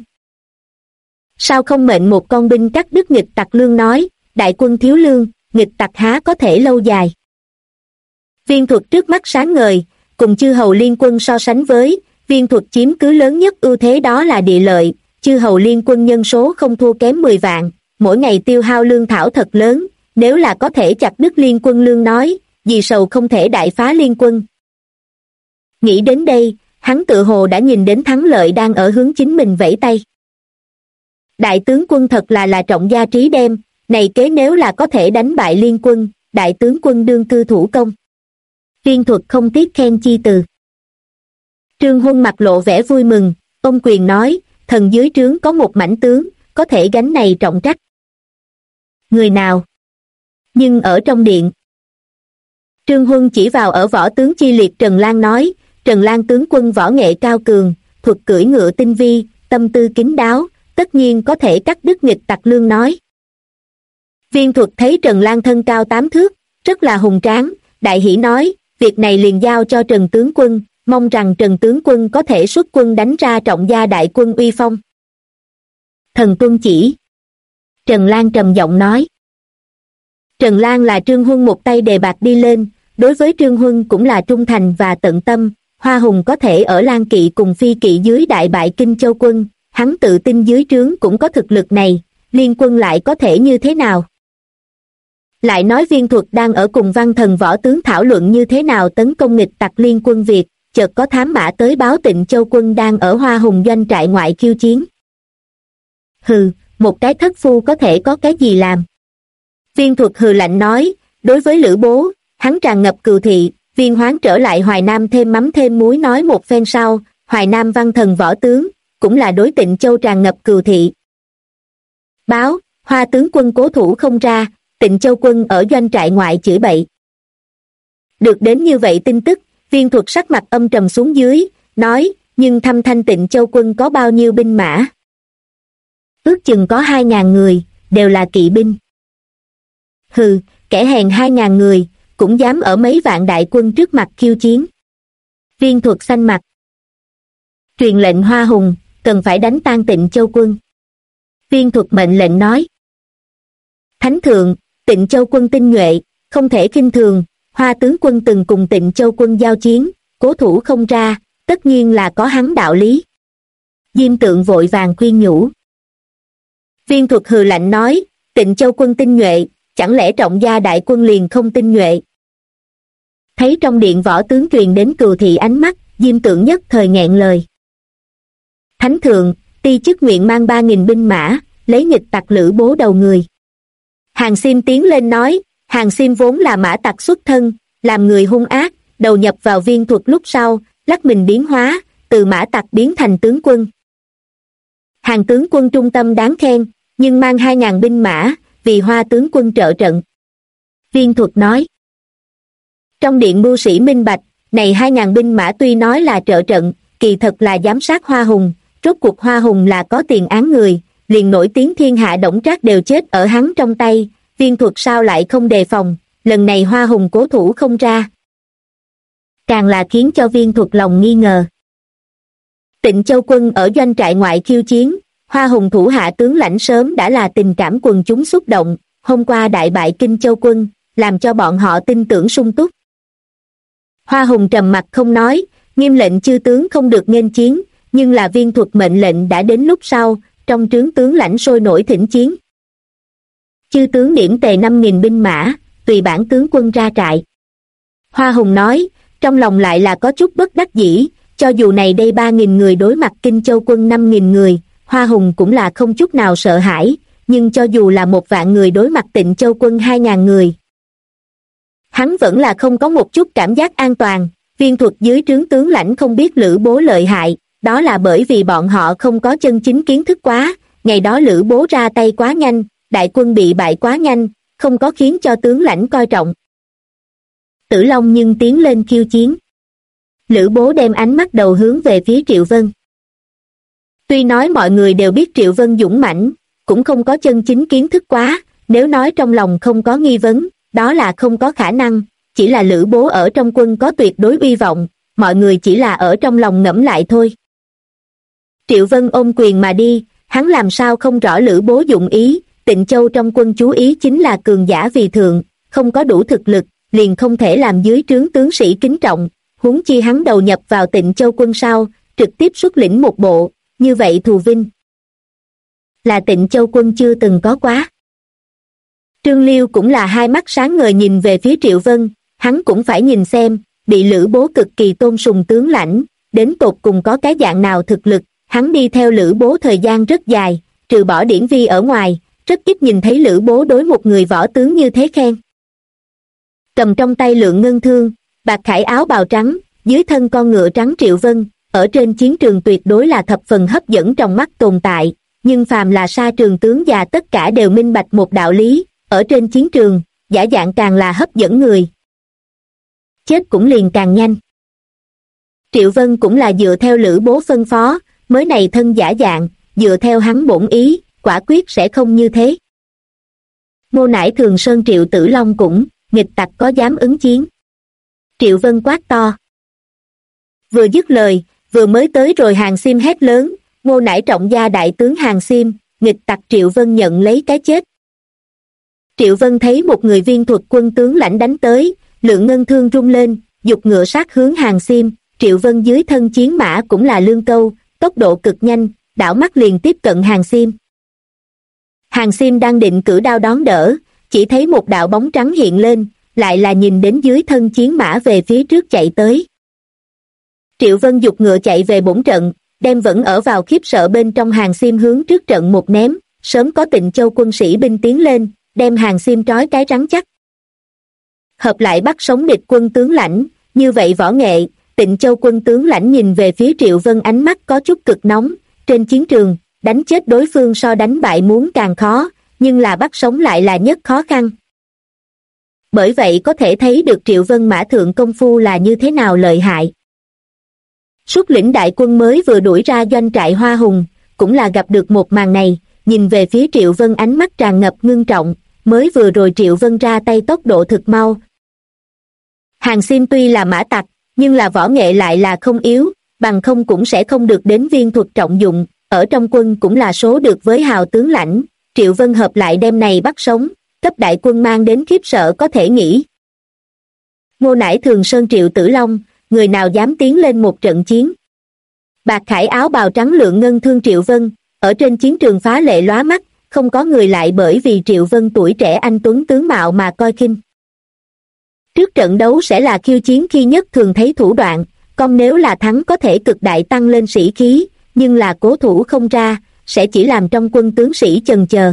Sao không mệnh một con binh cắt đứt nghịch tặc lương nói, đại quân thiếu lương, nghịch tặc há có thể lâu dài. Viên Thuật trước mắt sáng ngời, cùng chư hầu liên quân so sánh với, Viên Thuật chiếm cứ lớn nhất ưu thế đó là địa lợi, chư hầu liên quân nhân số không thua kém 10 vạn, mỗi ngày tiêu hao lương thảo thật lớn, nếu là có thể chặt đứt liên quân lương nói, vì sầu không thể đại phá liên quân. Nghĩ đến đây, hắn tự hồ đã nhìn đến thắng lợi đang ở hướng chính mình vẫy tay. Đại tướng quân thật là trọng gia trí đem, này kế nếu là có thể đánh bại liên quân, đại tướng quân đương cư thủ công. Viên Thuật không tiếc khen chi từ. Trương Huân mặt lộ vẻ vui mừng, ông quyền nói, thần dưới trướng có một mãnh tướng, có thể gánh này trọng trách. Người nào? Nhưng ở trong điện. Trương Huân chỉ vào ở võ tướng chi liệt Trần Lan nói, Trần Lan tướng quân võ nghệ cao cường, thuật cưỡi ngựa tinh vi, tâm tư kín đáo, tất nhiên có thể cắt đứt nghịch tặc lương nói. Viên Thuật thấy Trần Lan thân cao 8 thước, rất là hùng tráng, đại hỉ nói, việc này liền giao cho Trần tướng quân, mong rằng Trần tướng quân có thể xuất quân đánh ra trọng gia đại quân uy phong. Thần tuân chỉ. Trần Lan trầm giọng nói. Trần Lan là Trương Huân một tay đề bạt đi lên, đối với Trương Huân cũng là trung thành và tận tâm, Hoa Hùng có thể ở Lan Kỵ cùng Phi Kỵ dưới đại bại Kinh Châu quân, hắn tự tin dưới trướng cũng có thực lực này, liên quân lại có thể như thế nào? Lại nói Viên Thuật đang ở cùng văn thần võ tướng thảo luận như thế nào tấn công nghịch tặc liên quân Việt, chợt có thám mã tới báo Tịnh Châu quân đang ở Hoa Hùng doanh trại ngoại khiêu chiến. Hừ, một cái thất phu có thể có cái gì làm? Viên Thuật hừ lạnh nói, đối với Lữ Bố, hắn tràn ngập cừu thị, Viên Hoán trở lại Hoài Nam thêm mắm thêm muối nói một phen sau, Hoài Nam văn thần võ tướng, cũng là đối Tịnh Châu tràn ngập cừu thị. Báo, Hoa tướng quân cố thủ không ra, Tịnh Châu quân ở doanh trại ngoại chửi bậy. Được đến như vậy tin tức, Viên Thuật sắc mặt âm trầm xuống dưới, nói, nhưng thăm thanh Tịnh Châu quân có bao nhiêu binh mã? Ước chừng có 2.000 người, đều là kỵ binh. Hừ, kẻ hèn 2.000 người, cũng dám ở mấy vạn đại quân trước mặt khiêu chiến. Viên Thuật xanh mặt. Truyền lệnh Hoa Hùng, cần phải đánh tan Tịnh Châu quân. Viên Thuật mệnh lệnh nói. Thánh thượng, Tịnh Châu quân tinh nhuệ, không thể khinh thường, Hoa tướng quân từng cùng Tịnh Châu quân giao chiến, cố thủ không ra, tất nhiên là có hắn đạo lý. Diêm Tượng vội vàng khuyên nhủ. Viên Thuật hừ lạnh nói, Tịnh Châu quân tinh nhuệ, chẳng lẽ trọng gia đại quân liền không tinh nhuệ? Thấy trong điện võ tướng truyền đến cừu thị ánh mắt, Diêm Tượng nhất thời nghẹn lời. Thánh thượng, ti chức nguyện mang 3.000 binh mã, lấy nghịch tặc Lữ Bố đầu người. Hàng Xiêm tiến lên nói, Hàng Xiêm vốn là mã tặc xuất thân, làm người hung ác, đầu nhập vào Viên Thuật lúc sau, lắc mình biến hóa, từ mã tặc biến thành tướng quân. Hàng tướng quân trung tâm đáng khen, nhưng mang 2.000 binh mã, vì Hoa tướng quân trợ trận. Viên Thuật nói. Trong điện mưu sĩ minh bạch, này 2.000 binh mã tuy nói là trợ trận, kỳ thật là giám sát Hoa Hùng, rốt cuộc Hoa Hùng là có tiền án người, liền nổi tiếng thiên hạ Đổng Trác đều chết ở hắn trong tay, viên thuật sao lại không đề phòng, lần này Hoa Hùng cố thủ không ra. Càng là khiến cho viên thuật lòng nghi ngờ. Tịnh Châu quân ở doanh trại ngoại khiêu chiến, Hoa Hùng thủ hạ tướng lãnh sớm đã là tình cảm quần chúng xúc động, hôm qua đại bại Kinh Châu quân, làm cho bọn họ tin tưởng sung túc. Hoa Hùng trầm mặc không nói, nghiêm lệnh chư tướng không được nghênh chiến, nhưng là viên thuật mệnh lệnh đã đến lúc sau, trong trướng tướng lãnh sôi nổi thỉnh chiến. Chư tướng điểm tề 5.000 binh mã, tùy bản tướng quân ra trại. Hoa Hùng nói, trong lòng lại là có chút bất đắc dĩ, cho dù này đây 3.000 người đối mặt Kinh Châu quân 5.000 người, Hoa Hùng cũng là không chút nào sợ hãi, nhưng cho dù là 1.000 người đối mặt Tịnh Châu quân 2.000 người, hắn vẫn là không có một chút cảm giác an toàn. Viên thuật dưới trướng tướng lãnh không biết Lữ Bố lợi hại, đó là bởi vì bọn họ không có chân chính kiến thức quá, ngày đó Lữ Bố ra tay quá nhanh, đại quân bị bại quá nhanh, không có khiến cho tướng lãnh coi trọng. Tử Long nhưng tiến lên khiêu chiến. Lữ Bố đem ánh mắt đầu hướng về phía Triệu Vân. Tuy nói mọi người đều biết Triệu Vân dũng mãnh, cũng không có chân chính kiến thức quá, nếu nói trong lòng không có nghi vấn, đó là không có khả năng, chỉ là Lữ Bố ở trong quân có tuyệt đối uy vọng, mọi người chỉ là ở trong lòng ngẫm lại thôi. Triệu Vân ôm quyền mà đi, hắn làm sao không rõ Lữ Bố dụng ý, Tịnh Châu trong quân chú ý chính là cường giả vì thượng, không có đủ thực lực, liền không thể làm dưới trướng tướng sĩ kính trọng, huống chi hắn đầu nhập vào Tịnh Châu quân sau, trực tiếp xuất lĩnh một bộ, như vậy thù vinh là Tịnh Châu quân chưa từng có quá. Trương Liêu cũng là hai mắt sáng ngời nhìn về phía Triệu Vân, hắn cũng phải nhìn xem, bị Lữ Bố cực kỳ tôn sùng tướng lãnh, đến tột cùng có cái dạng nào thực lực, hắn đi theo Lữ Bố thời gian rất dài, trừ bỏ Điển Vi ở ngoài, rất ít nhìn thấy Lữ Bố đối một người võ tướng như thế khen. Cầm trong tay lượng ngân thương, bạc khải áo bào trắng, dưới thân con ngựa trắng Triệu Vân, ở trên chiến trường tuyệt đối là thập phần hấp dẫn trong mắt tồn tại, nhưng phàm là sa trường tướng già tất cả đều minh bạch một đạo lý, ở trên chiến trường, giả dạng càng là hấp dẫn người. Chết cũng liền càng nhanh. Triệu Vân cũng là dựa theo Lữ Bố phân phó, mới này thân giả dạng, dựa theo hắn bổn ý, quả quyết sẽ không như thế. Ngô Nải Thường Sơn Triệu Tử Long cũng, nghịch tặc có dám ứng chiến. Triệu Vân quát to. Vừa dứt lời, vừa mới tới rồi Hàng Xiêm hét lớn, Ngô Nải trọng gia đại tướng Hàng Xiêm, nghịch tặc Triệu Vân nhận lấy cái chết. Triệu Vân thấy một người viên thuật quân tướng lãnh đánh tới, lượng ngân thương rung lên, giục ngựa sát hướng Hàng Xiêm, Triệu Vân dưới thân chiến mã cũng là lương câu, tốc độ cực nhanh, đảo mắt liền tiếp cận Hàng Xiêm. Hàng Xiêm đang định cử đao đón đỡ, chỉ thấy một đạo bóng trắng hiện lên, lại là nhìn đến dưới thân chiến mã về phía trước chạy tới. Triệu Vân giục ngựa chạy về bổn trận, đem vẫn ở vào khiếp sợ bên trong Hàng Xiêm hướng trước trận một ném, sớm có Tịnh Châu quân sĩ binh tiến lên, đem Hàng Xiêm trói cái rắn chắc. Hợp lại bắt sống địch quân tướng lãnh, như vậy võ nghệ, Tịnh Châu quân tướng lãnh nhìn về phía Triệu Vân ánh mắt có chút cực nóng, trên chiến trường, đánh chết đối phương so đánh bại muốn càng khó, nhưng là bắt sống lại là nhất khó khăn. Bởi vậy có thể thấy được Triệu Vân mã thượng công phu là như thế nào lợi hại. Xuất lĩnh đại quân mới vừa đuổi ra doanh trại Hoa Hùng, cũng là gặp được một màn này, nhìn về phía Triệu Vân ánh mắt tràn ngập ngưng trọng, mới vừa rồi Triệu Vân ra tay tốc độ thực mau. Hàng Xiêm tuy là mã tặc, nhưng là võ nghệ lại là không yếu, bằng không cũng sẽ không được đến viên thuật trọng dụng, ở trong quân cũng là số được với hào tướng lãnh, Triệu Vân hợp lại đêm này bắt sống, cấp đại quân mang đến khiếp sợ có thể nghĩ. Ngô Nải Thường Sơn Triệu Tử Long, người nào dám tiến lên một trận chiến. Bạc khải áo bào trắng lượng ngân thương Triệu Vân, ở trên chiến trường phá lệ lóa mắt, không có người lại bởi vì Triệu Vân tuổi trẻ anh tuấn tướng mạo mà coi khinh. Trước trận đấu sẽ là khiêu chiến khi nhất thường thấy thủ đoạn, còn nếu là thắng có thể cực đại tăng lên sĩ khí, nhưng là cố thủ không ra, sẽ chỉ làm trong quân tướng sĩ chần chờ.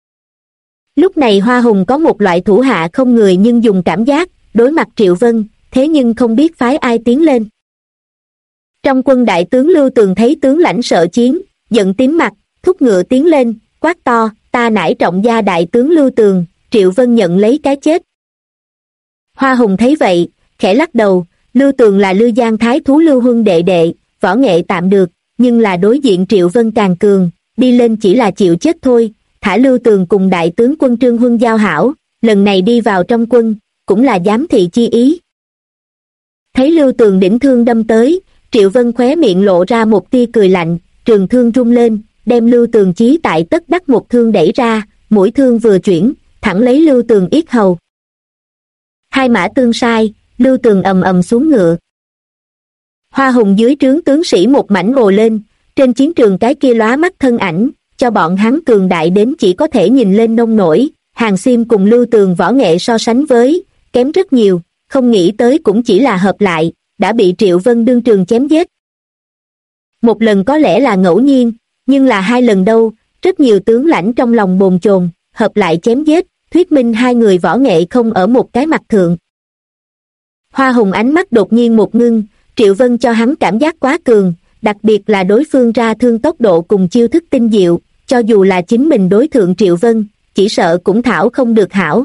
Lúc này Hoa Hùng có một loại thủ hạ không người nhưng dùng cảm giác, đối mặt Triệu Vân, thế nhưng không biết phái ai tiến lên. Trong quân đại tướng Lưu Tường thấy tướng lãnh sợ chiến, giận tím mặt, thúc ngựa tiến lên, quát to, ta nải trọng gia đại tướng Lưu Tường, Triệu Vân nhận lấy cái chết. Hoa Hùng thấy vậy, khẽ lắc đầu, Lưu Tường là Lưu Giang Thái thú Lưu Huân đệ đệ, võ nghệ tạm được, nhưng là đối diện Triệu Vân càng cường, đi lên chỉ là chịu chết thôi, thả Lưu Tường cùng đại tướng quân Trương Huân giao hảo, lần này đi vào trong quân, cũng là giám thị chi ý. Thấy Lưu Tường đỉnh thương đâm tới, Triệu Vân khóe miệng lộ ra một tia cười lạnh, trường thương rung lên, đem Lưu Tường chí tại tất đắc một thương đẩy ra, mũi thương vừa chuyển, thẳng lấy Lưu Tường yết hầu. Hai mã tương sai, Lưu Tường ầm ầm xuống ngựa. Hoa Hùng dưới trướng tướng sĩ một mảnh ồ lên, trên chiến trường cái kia lóa mắt thân ảnh, cho bọn hắn cường đại đến chỉ có thể nhìn lên nông nổi, Hàng Xiêm cùng Lưu Tường võ nghệ so sánh với, kém rất nhiều, không nghĩ tới cũng chỉ là hợp lại, đã bị Triệu Vân đương trường chém giết. Một lần có lẽ là ngẫu nhiên, nhưng là hai lần đâu, rất nhiều tướng lãnh trong lòng bồn chồn, hợp lại chém giết, thuyết minh hai người võ nghệ không ở một cái mặt thượng. Hoa Hùng ánh mắt đột nhiên một ngưng, Triệu Vân cho hắn cảm giác quá cường, đặc biệt là đối phương ra thương tốc độ cùng chiêu thức tinh diệu, cho dù là chính mình đối thượng Triệu Vân, chỉ sợ cũng thảo không được hảo.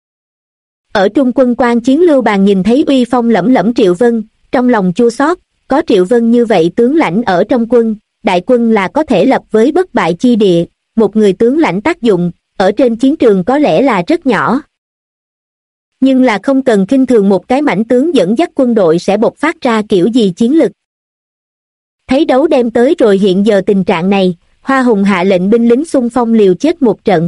Ở trung quân quan chiến Lưu Bàn nhìn thấy uy phong lẫm lẫm Triệu Vân, trong lòng chua xót, có Triệu Vân như vậy tướng lãnh ở trong quân, đại quân là có thể lập với bất bại chi địa, một người tướng lãnh tác dụng, ở trên chiến trường có lẽ là rất nhỏ. Nhưng là không cần khinh thường một cái mãnh tướng dẫn dắt quân đội sẽ bộc phát ra kiểu gì chiến lực. Thấy đấu đem tới rồi hiện giờ tình trạng này, Hoa Hùng hạ lệnh binh lính xung phong liều chết một trận.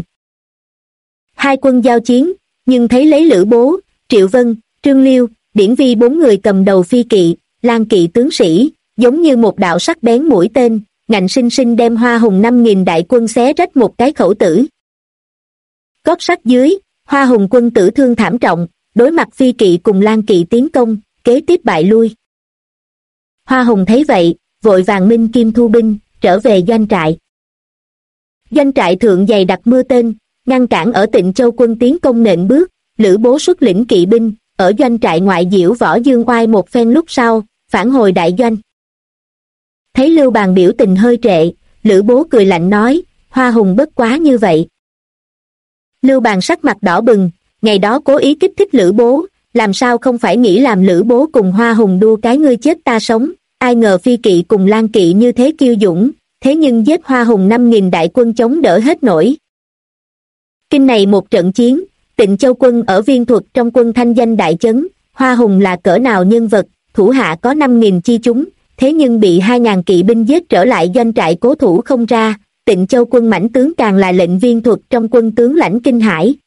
Hai quân giao chiến, nhưng thấy lấy Lữ Bố, Triệu Vân, Trương Liêu, Điển Vi bốn người cầm đầu phi kỵ, lang kỵ tướng sĩ, giống như một đạo sắc bén mũi tên, ngạnh sinh sinh đem Hoa Hùng 5.000 đại quân xé rách một cái khẩu tử. Gót sắt dưới, Hoa Hùng quân tử thương thảm trọng, đối mặt phi kỵ cùng lang kỵ tiến công, kế tiếp bại lui. Hoa Hùng thấy vậy, vội vàng minh kim thu binh, trở về doanh trại. Doanh trại thượng dày đặc mưa tên, ngăn cản ở Tịnh Châu quân tiến công nện bước, Lữ Bố xuất lĩnh kỵ binh, ở doanh trại ngoại diễu võ dương oai một phen lúc sau, phản hồi đại doanh. Thấy Lưu Bàn biểu tình hơi trệ, Lữ Bố cười lạnh nói, Hoa Hùng bất quá như vậy. Lưu Bàn sắc mặt đỏ bừng, ngày đó cố ý kích thích Lữ Bố, làm sao không phải nghĩ làm Lữ Bố cùng Hoa Hùng đua cái ngươi chết ta sống, ai ngờ phi kỵ cùng lang kỵ như thế kiêu dũng, thế nhưng giết Hoa Hùng 5.000 đại quân chống đỡ hết nổi. Kinh này một trận chiến, Tịnh Châu quân ở Viên Thuật trong quân thanh danh đại chấn, Hoa Hùng là cỡ nào nhân vật, thủ hạ có 5.000 chi chúng, thế nhưng bị 2.000 kỵ binh giết trở lại doanh trại cố thủ không ra, Tịnh Châu quân mãnh tướng càng là lệnh Viên Thuật trong quân tướng lãnh kinh hãi.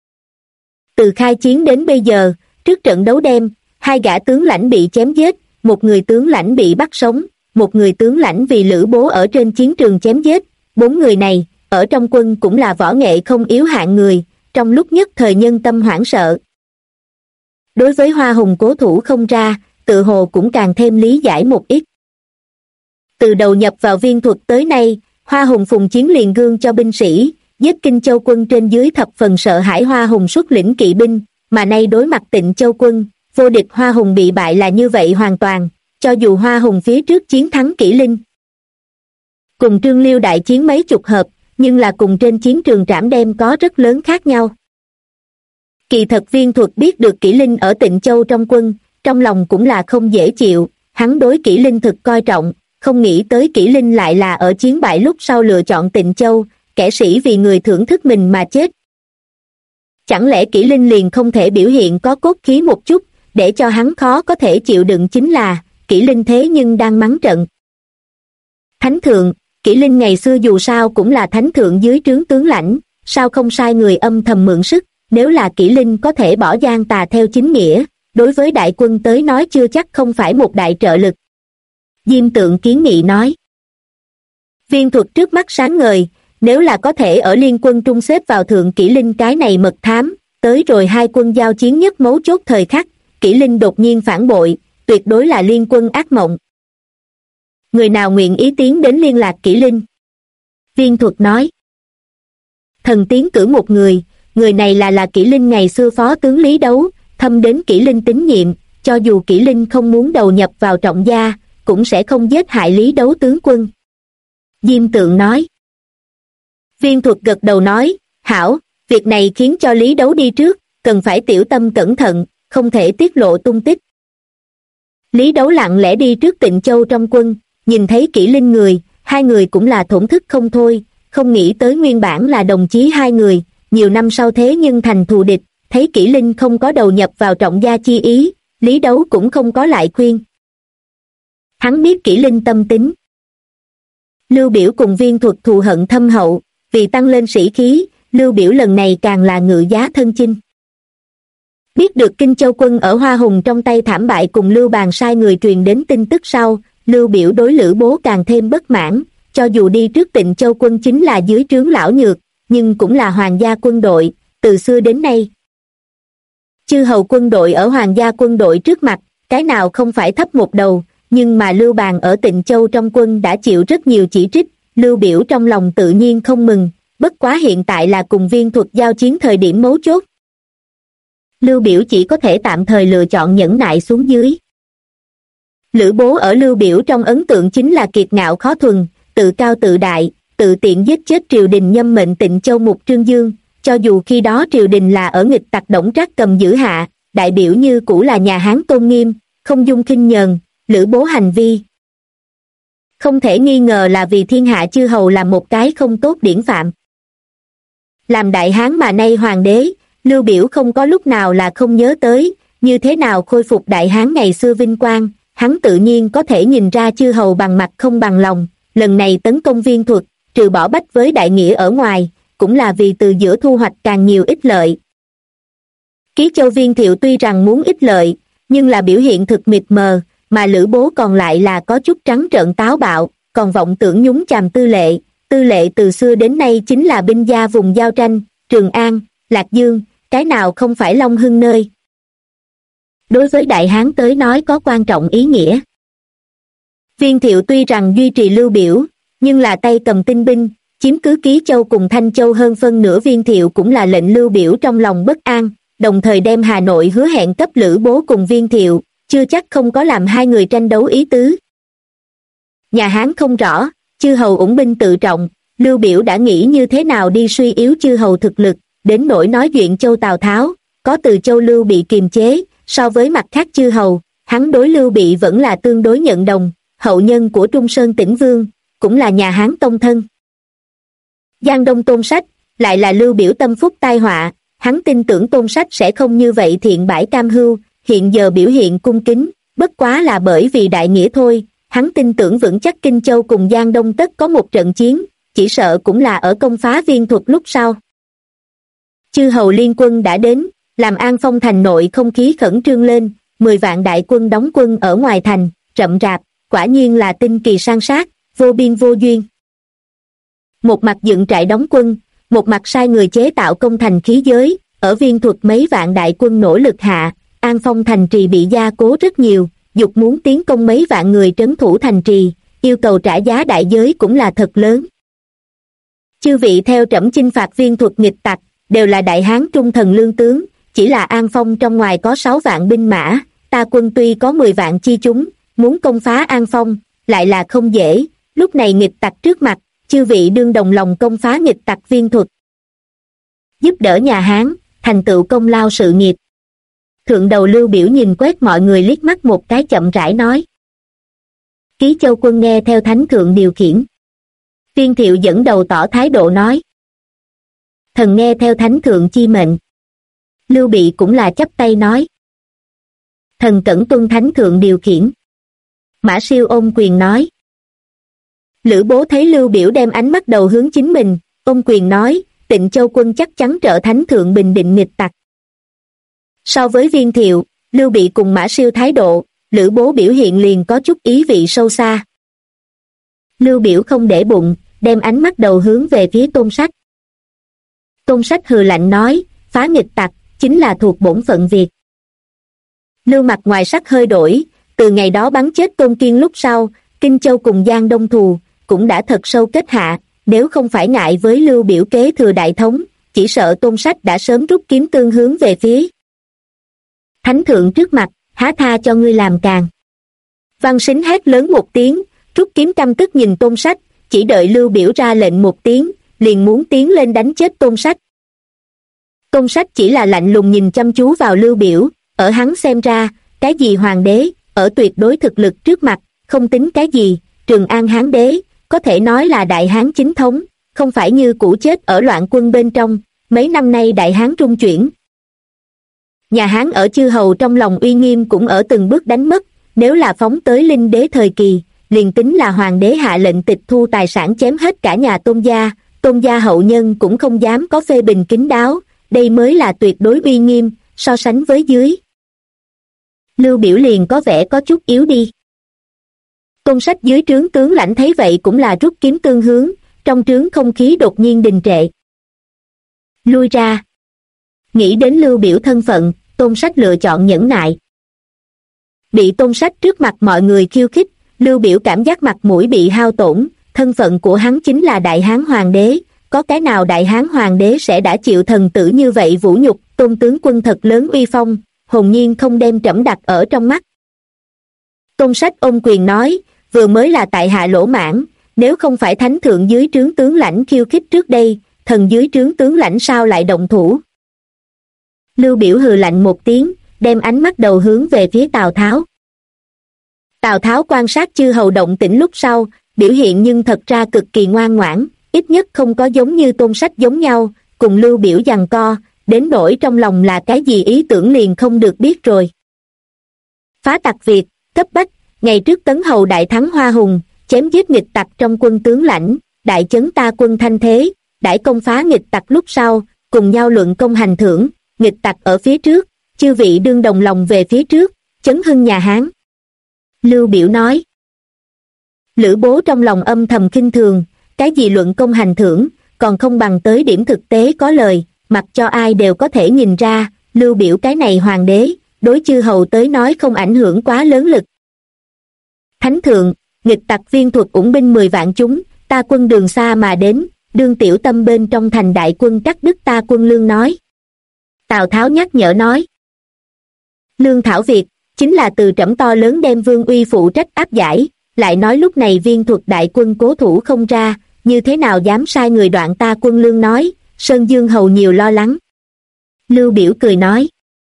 Từ khai chiến đến bây giờ, trước trận đấu đêm, hai gã tướng lãnh bị chém giết, một người tướng lãnh bị bắt sống, một người tướng lãnh vì Lữ Bố ở trên chiến trường chém giết, bốn người này, ở trong quân cũng là võ nghệ không yếu hạng người, trong lúc nhất thời nhân tâm hoảng sợ. Đối với Hoa Hùng cố thủ không ra, tự hồ cũng càng thêm lý giải một ít. Từ đầu nhập vào Viên Thuật tới nay, Hoa Hùng phùng chiến liền gương cho binh sĩ, giết Kinh Châu quân trên dưới thập phần sợ hãi Hoa Hùng xuất lĩnh kỵ binh, mà nay đối mặt Tịnh Châu quân, vô địch Hoa Hùng bị bại là như vậy hoàn toàn, cho dù Hoa Hùng phía trước chiến thắng Kỷ Linh. Cùng Trương Liêu đại chiến mấy chục hợp, nhưng là cùng trên chiến trường trảm đem có rất lớn khác nhau. Kỳ thật Viên Thuật biết được Kỷ Linh ở Tịnh Châu trong quân, trong lòng cũng là không dễ chịu, hắn đối Kỷ Linh thực coi trọng, không nghĩ tới Kỷ Linh lại là ở chiến bại lúc sau lựa chọn Tịnh Châu, kẻ sĩ vì người thưởng thức mình mà chết. Chẳng lẽ Kỷ Linh liền không thể biểu hiện có cốt khí một chút, để cho hắn khó có thể chịu đựng chính là, Kỷ Linh thế nhưng đang mắng trận. Thánh thượng, Kỷ Linh ngày xưa dù sao cũng là thánh thượng dưới trướng tướng lãnh, sao không sai người âm thầm mượn sức, nếu là Kỷ Linh có thể bỏ gian tà theo chính nghĩa, đối với đại quân tới nói chưa chắc không phải một đại trợ lực. Diêm Tượng kiến nghị nói. Viên Thuật trước mắt sáng ngời, nếu là có thể ở liên quân trung xếp vào thượng Kỷ Linh cái này mật thám, tới rồi hai quân giao chiến nhất mấu chốt thời khắc, Kỷ Linh đột nhiên phản bội, tuyệt đối là liên quân ác mộng. Người nào nguyện ý tiến đến liên lạc Kỷ Linh? Viên Thuật nói. Thần tiến cử một người, người này là Kỷ Linh ngày xưa phó tướng Lý Đấu, thâm đến Kỷ Linh tín nhiệm, cho dù Kỷ Linh không muốn đầu nhập vào Trọng Gia, cũng sẽ không giết hại Lý Đấu tướng quân. Diêm Tượng nói. Viên Thuật gật đầu nói, hảo, việc này khiến cho Lý Đấu đi trước, cần phải tiểu tâm cẩn thận, không thể tiết lộ tung tích. Lý Đấu lặng lẽ đi trước Tịnh Châu trong quân, nhìn thấy Kỷ Linh người, hai người cũng là thổn thức không thôi, không nghĩ tới nguyên bản là đồng chí hai người, nhiều năm sau thế nhưng thành thù địch, thấy Kỷ Linh không có đầu nhập vào Trọng gia chi ý, Lý Đấu cũng không có lại khuyên. Hắn biết Kỷ Linh tâm tính. Lưu Biểu cùng Viên Thuật thù hận thâm hậu, vì tăng lên sĩ khí, Lưu Biểu lần này càng là ngự giá thân chinh. Biết được Kinh Châu quân ở Hoa Hùng trong tay thảm bại cùng Lưu Bàn sai người truyền đến tin tức sau, Lưu Biểu đối Lữ Bố càng thêm bất mãn, cho dù đi trước Tịnh Châu quân chính là dưới trướng lão nhược, nhưng cũng là hoàng gia quân đội, từ xưa đến nay. Chư hầu quân đội ở hoàng gia quân đội trước mặt, cái nào không phải thấp một đầu, nhưng mà Lưu Bàn ở Tịnh Châu trong quân đã chịu rất nhiều chỉ trích, Lưu Biểu trong lòng tự nhiên không mừng, bất quá hiện tại là cùng Viên Thuật giao chiến thời điểm mấu chốt. Lưu Biểu chỉ có thể tạm thời lựa chọn nhẫn nại xuống dưới. Lữ Bố ở Lưu Biểu trong ấn tượng chính là kiệt ngạo khó thuần, tự cao tự đại, tự tiện giết chết triều đình nhâm mệnh Tịnh Châu Mục Trương Dương, cho dù khi đó triều đình là ở nghịch tặc Đổng Trác cầm giữ hạ, đại biểu như cũ là nhà Hán tôn nghiêm, không dung khinh nhờn, Lữ Bố hành vi. Không thể nghi ngờ là vì thiên hạ chư hầu làm một cái không tốt điển phạm. Làm đại Hán mà nay hoàng đế, Lưu Biểu không có lúc nào là không nhớ tới, như thế nào khôi phục đại Hán ngày xưa vinh quang, hắn tự nhiên có thể nhìn ra chư hầu bằng mặt không bằng lòng, lần này tấn công Viên Thuật, trừ bỏ bách với đại nghĩa ở ngoài, cũng là vì từ giữa thu hoạch càng nhiều ích lợi. Ký Châu Viên Thiệu tuy rằng muốn ích lợi, nhưng là biểu hiện thực mịt mờ, mà Lữ Bố còn lại là có chút trắng trợn táo bạo, còn vọng tưởng nhúng chàm Tư Lệ từ xưa đến nay chính là binh gia vùng giao tranh, Trường An, Lạc Dương, cái nào không phải Long Hưng nơi. Đối với Đại Hán tới nói có quan trọng ý nghĩa. Viên Thiệu tuy rằng duy trì Lưu Biểu, nhưng là tay cầm tinh binh, chiếm cứ Ký Châu cùng Thanh Châu hơn phân nửa. Viên Thiệu cũng là lệnh Lưu Biểu trong lòng bất an, đồng thời đem Hà Nội hứa hẹn cấp Lữ Bố cùng Viên Thiệu, chưa chắc không có làm hai người tranh đấu ý tứ. Nhà Hán không rõ, chư hầu ủng binh tự trọng, Lưu Biểu đã nghĩ như thế nào đi suy yếu chư hầu thực lực, đến nỗi nói Duyện Châu Tào Tháo, có Từ Châu Lưu bị kiềm chế, so với mặt khác chư hầu, hắn đối Lưu Bị vẫn là tương đối nhận đồng, hậu nhân của Trung Sơn Tĩnh Vương, cũng là nhà Hán tông thân. Giang Đông Tôn Sách, lại là Lưu Biểu tâm phúc tai họa, hắn tin tưởng Tôn Sách sẽ không như vậy thiện bãi cam hưu, hiện giờ biểu hiện cung kính, bất quá là bởi vì đại nghĩa thôi, hắn tin tưởng vững chắc Kinh Châu cùng Giang Đông tất có một trận chiến, chỉ sợ cũng là ở công phá Viên Thuật lúc sau. Chư hầu liên quân đã đến, làm An Phong thành nội không khí khẩn trương lên, 10 vạn đại quân đóng quân ở ngoài thành, rậm rạp, quả nhiên là tinh kỳ san sát, vô biên vô duyên. Một mặt dựng trại đóng quân, một mặt sai người chế tạo công thành khí giới, ở Viên Thuật mấy vạn đại quân nỗ lực hạ, An Phong thành trì bị gia cố rất nhiều, dục muốn tiến công mấy vạn người trấn thủ thành trì, yêu cầu trả giá đại giới cũng là thật lớn. Chư vị theo trẫm chinh phạt Viên Thuật nghịch tặc, đều là đại Hán trung thần lương tướng, chỉ là An Phong trong ngoài có 6 vạn binh mã, ta quân tuy có 10 vạn chi chúng, muốn công phá An Phong, lại là không dễ, lúc này nghịch tặc trước mặt, chư vị đương đồng lòng công phá nghịch tặc Viên Thuật. Giúp đỡ nhà Hán, thành tựu công lao sự nghiệp. Thượng đầu Lưu Biểu nhìn quét mọi người liếc mắt một cái chậm rãi nói. Ký Châu quân nghe theo thánh thượng điều khiển. Viên Thiệu dẫn đầu tỏ thái độ nói. Thần nghe theo thánh thượng chi mệnh. Lưu Bị cũng là chắp tay nói. Thần cẩn tuân thánh thượng điều khiển. Mã Siêu ôm quyền nói. Lữ Bố thấy Lưu Biểu đem ánh mắt đầu hướng chính mình, ôm quyền nói, Tịnh Châu quân chắc chắn trợ thánh thượng bình định nghịch tặc. So với Viên Thiệu, Lưu Bị cùng Mã Siêu thái độ, Lữ Bố biểu hiện liền có chút ý vị sâu xa. Lưu Biểu không để bụng, đem ánh mắt đầu hướng về phía Tôn Sách. Tôn Sách hừ lạnh nói, phá nghịch tặc, chính là thuộc bổn phận việc. Lưu mặt ngoài sắc hơi đổi, từ ngày đó bắn chết Tôn Kiên lúc sau, Kinh Châu cùng Giang Đông thù, cũng đã thật sâu kết hạ, nếu không phải ngại với Lưu Biểu kế thừa đại thống, chỉ sợ Tôn Sách đã sớm rút kiếm tương hướng về phía. Thánh thượng trước mặt, há tha cho ngươi làm càng. Văn Sính hét lớn một tiếng, rút kiếm căm tức nhìn Tôn Sách, chỉ đợi Lưu Biểu ra lệnh một tiếng, liền muốn tiến lên đánh chết Tôn Sách. Tôn Sách chỉ là lạnh lùng nhìn chăm chú vào Lưu Biểu, ở hắn xem ra, cái gì hoàng đế, ở tuyệt đối thực lực trước mặt, không tính cái gì, Trường An Hán đế, có thể nói là đại Hán chính thống, không phải như cũ chết ở loạn quân bên trong. Mấy năm nay Đại Hán rung chuyển, nhà Hán ở chư hầu trong lòng uy nghiêm cũng ở từng bước đánh mất. Nếu là phóng tới Linh Đế thời kỳ, liền tính là hoàng đế hạ lệnh tịch thu tài sản chém hết cả nhà Tôn gia hậu nhân cũng không dám có phê bình kín đáo. Đây mới là tuyệt đối uy nghiêm. So sánh với dưới, Lưu Biểu liền có vẻ có chút yếu đi. Tôn Sách dưới trướng tướng lãnh thấy vậy cũng là rút kiếm tương hướng, trong trướng không khí đột nhiên đình trệ. Lui ra. Nghĩ đến Lưu Biểu thân phận, Tôn Sách lựa chọn nhẫn nại. Bị Tôn Sách trước mặt mọi người khiêu khích, Lưu Biểu cảm giác mặt mũi bị hao tổn. Thân phận của hắn chính là Đại Hán Hoàng đế, có cái nào Đại Hán Hoàng đế sẽ đã chịu thần tử như vậy vũ nhục. Tôn tướng quân thật lớn uy phong, hồn nhiên không đem trẫm đặt ở trong mắt. Tôn Sách ôm quyền nói, vừa mới là tại hạ lỗ mãn, nếu không phải thánh thượng dưới trướng tướng lãnh khiêu khích trước đây, thần dưới trướng tướng lãnh sao lại động thủ. Lưu Biểu hừ lạnh một tiếng, đem ánh mắt đầu hướng về phía Tào Tháo. Tào Tháo quan sát chư hầu động tĩnh lúc sau, biểu hiện nhưng thật ra cực kỳ ngoan ngoãn, ít nhất không có giống như Tôn Sách giống nhau, cùng Lưu Biểu giằng co, đến nỗi trong lòng là cái gì ý tưởng liền không được biết rồi. Phá tặc Việt, cấp bách, ngày trước Tấn Hầu đại thắng Hoa Hùng, chém giết nghịch tặc trong quân tướng lãnh, đại chấn ta quân thanh thế, đãi công phá nghịch tặc lúc sau, cùng nhau luận công hành thưởng, nghịch tặc ở phía trước, chư vị đương đồng lòng về phía trước, chấn hưng nhà Hán. Lưu Biểu nói. Lữ Bố trong lòng âm thầm khinh thường, cái gì luận công hành thưởng, còn không bằng tới điểm thực tế có lời, mặc cho ai đều có thể nhìn ra, Lưu Biểu cái này hoàng đế, đối chư hầu tới nói không ảnh hưởng quá lớn lực. Thánh thượng, nghịch tặc Viên Thuật ủng binh 10 vạn chúng, ta quân đường xa mà đến, đương tiểu tâm bên trong thành đại quân cắt đứt ta quân lương nói. Tào Tháo nhắc nhở nói. Lương thảo việc, chính là từ trẫm to lớn đem Vương Uy phụ trách áp giải, lại nói lúc này Viên Thuật đại quân cố thủ không ra, như thế nào dám sai người đoạn ta quân lương nói. Sơn Dương hầu nhiều lo lắng. Lưu Biểu cười nói.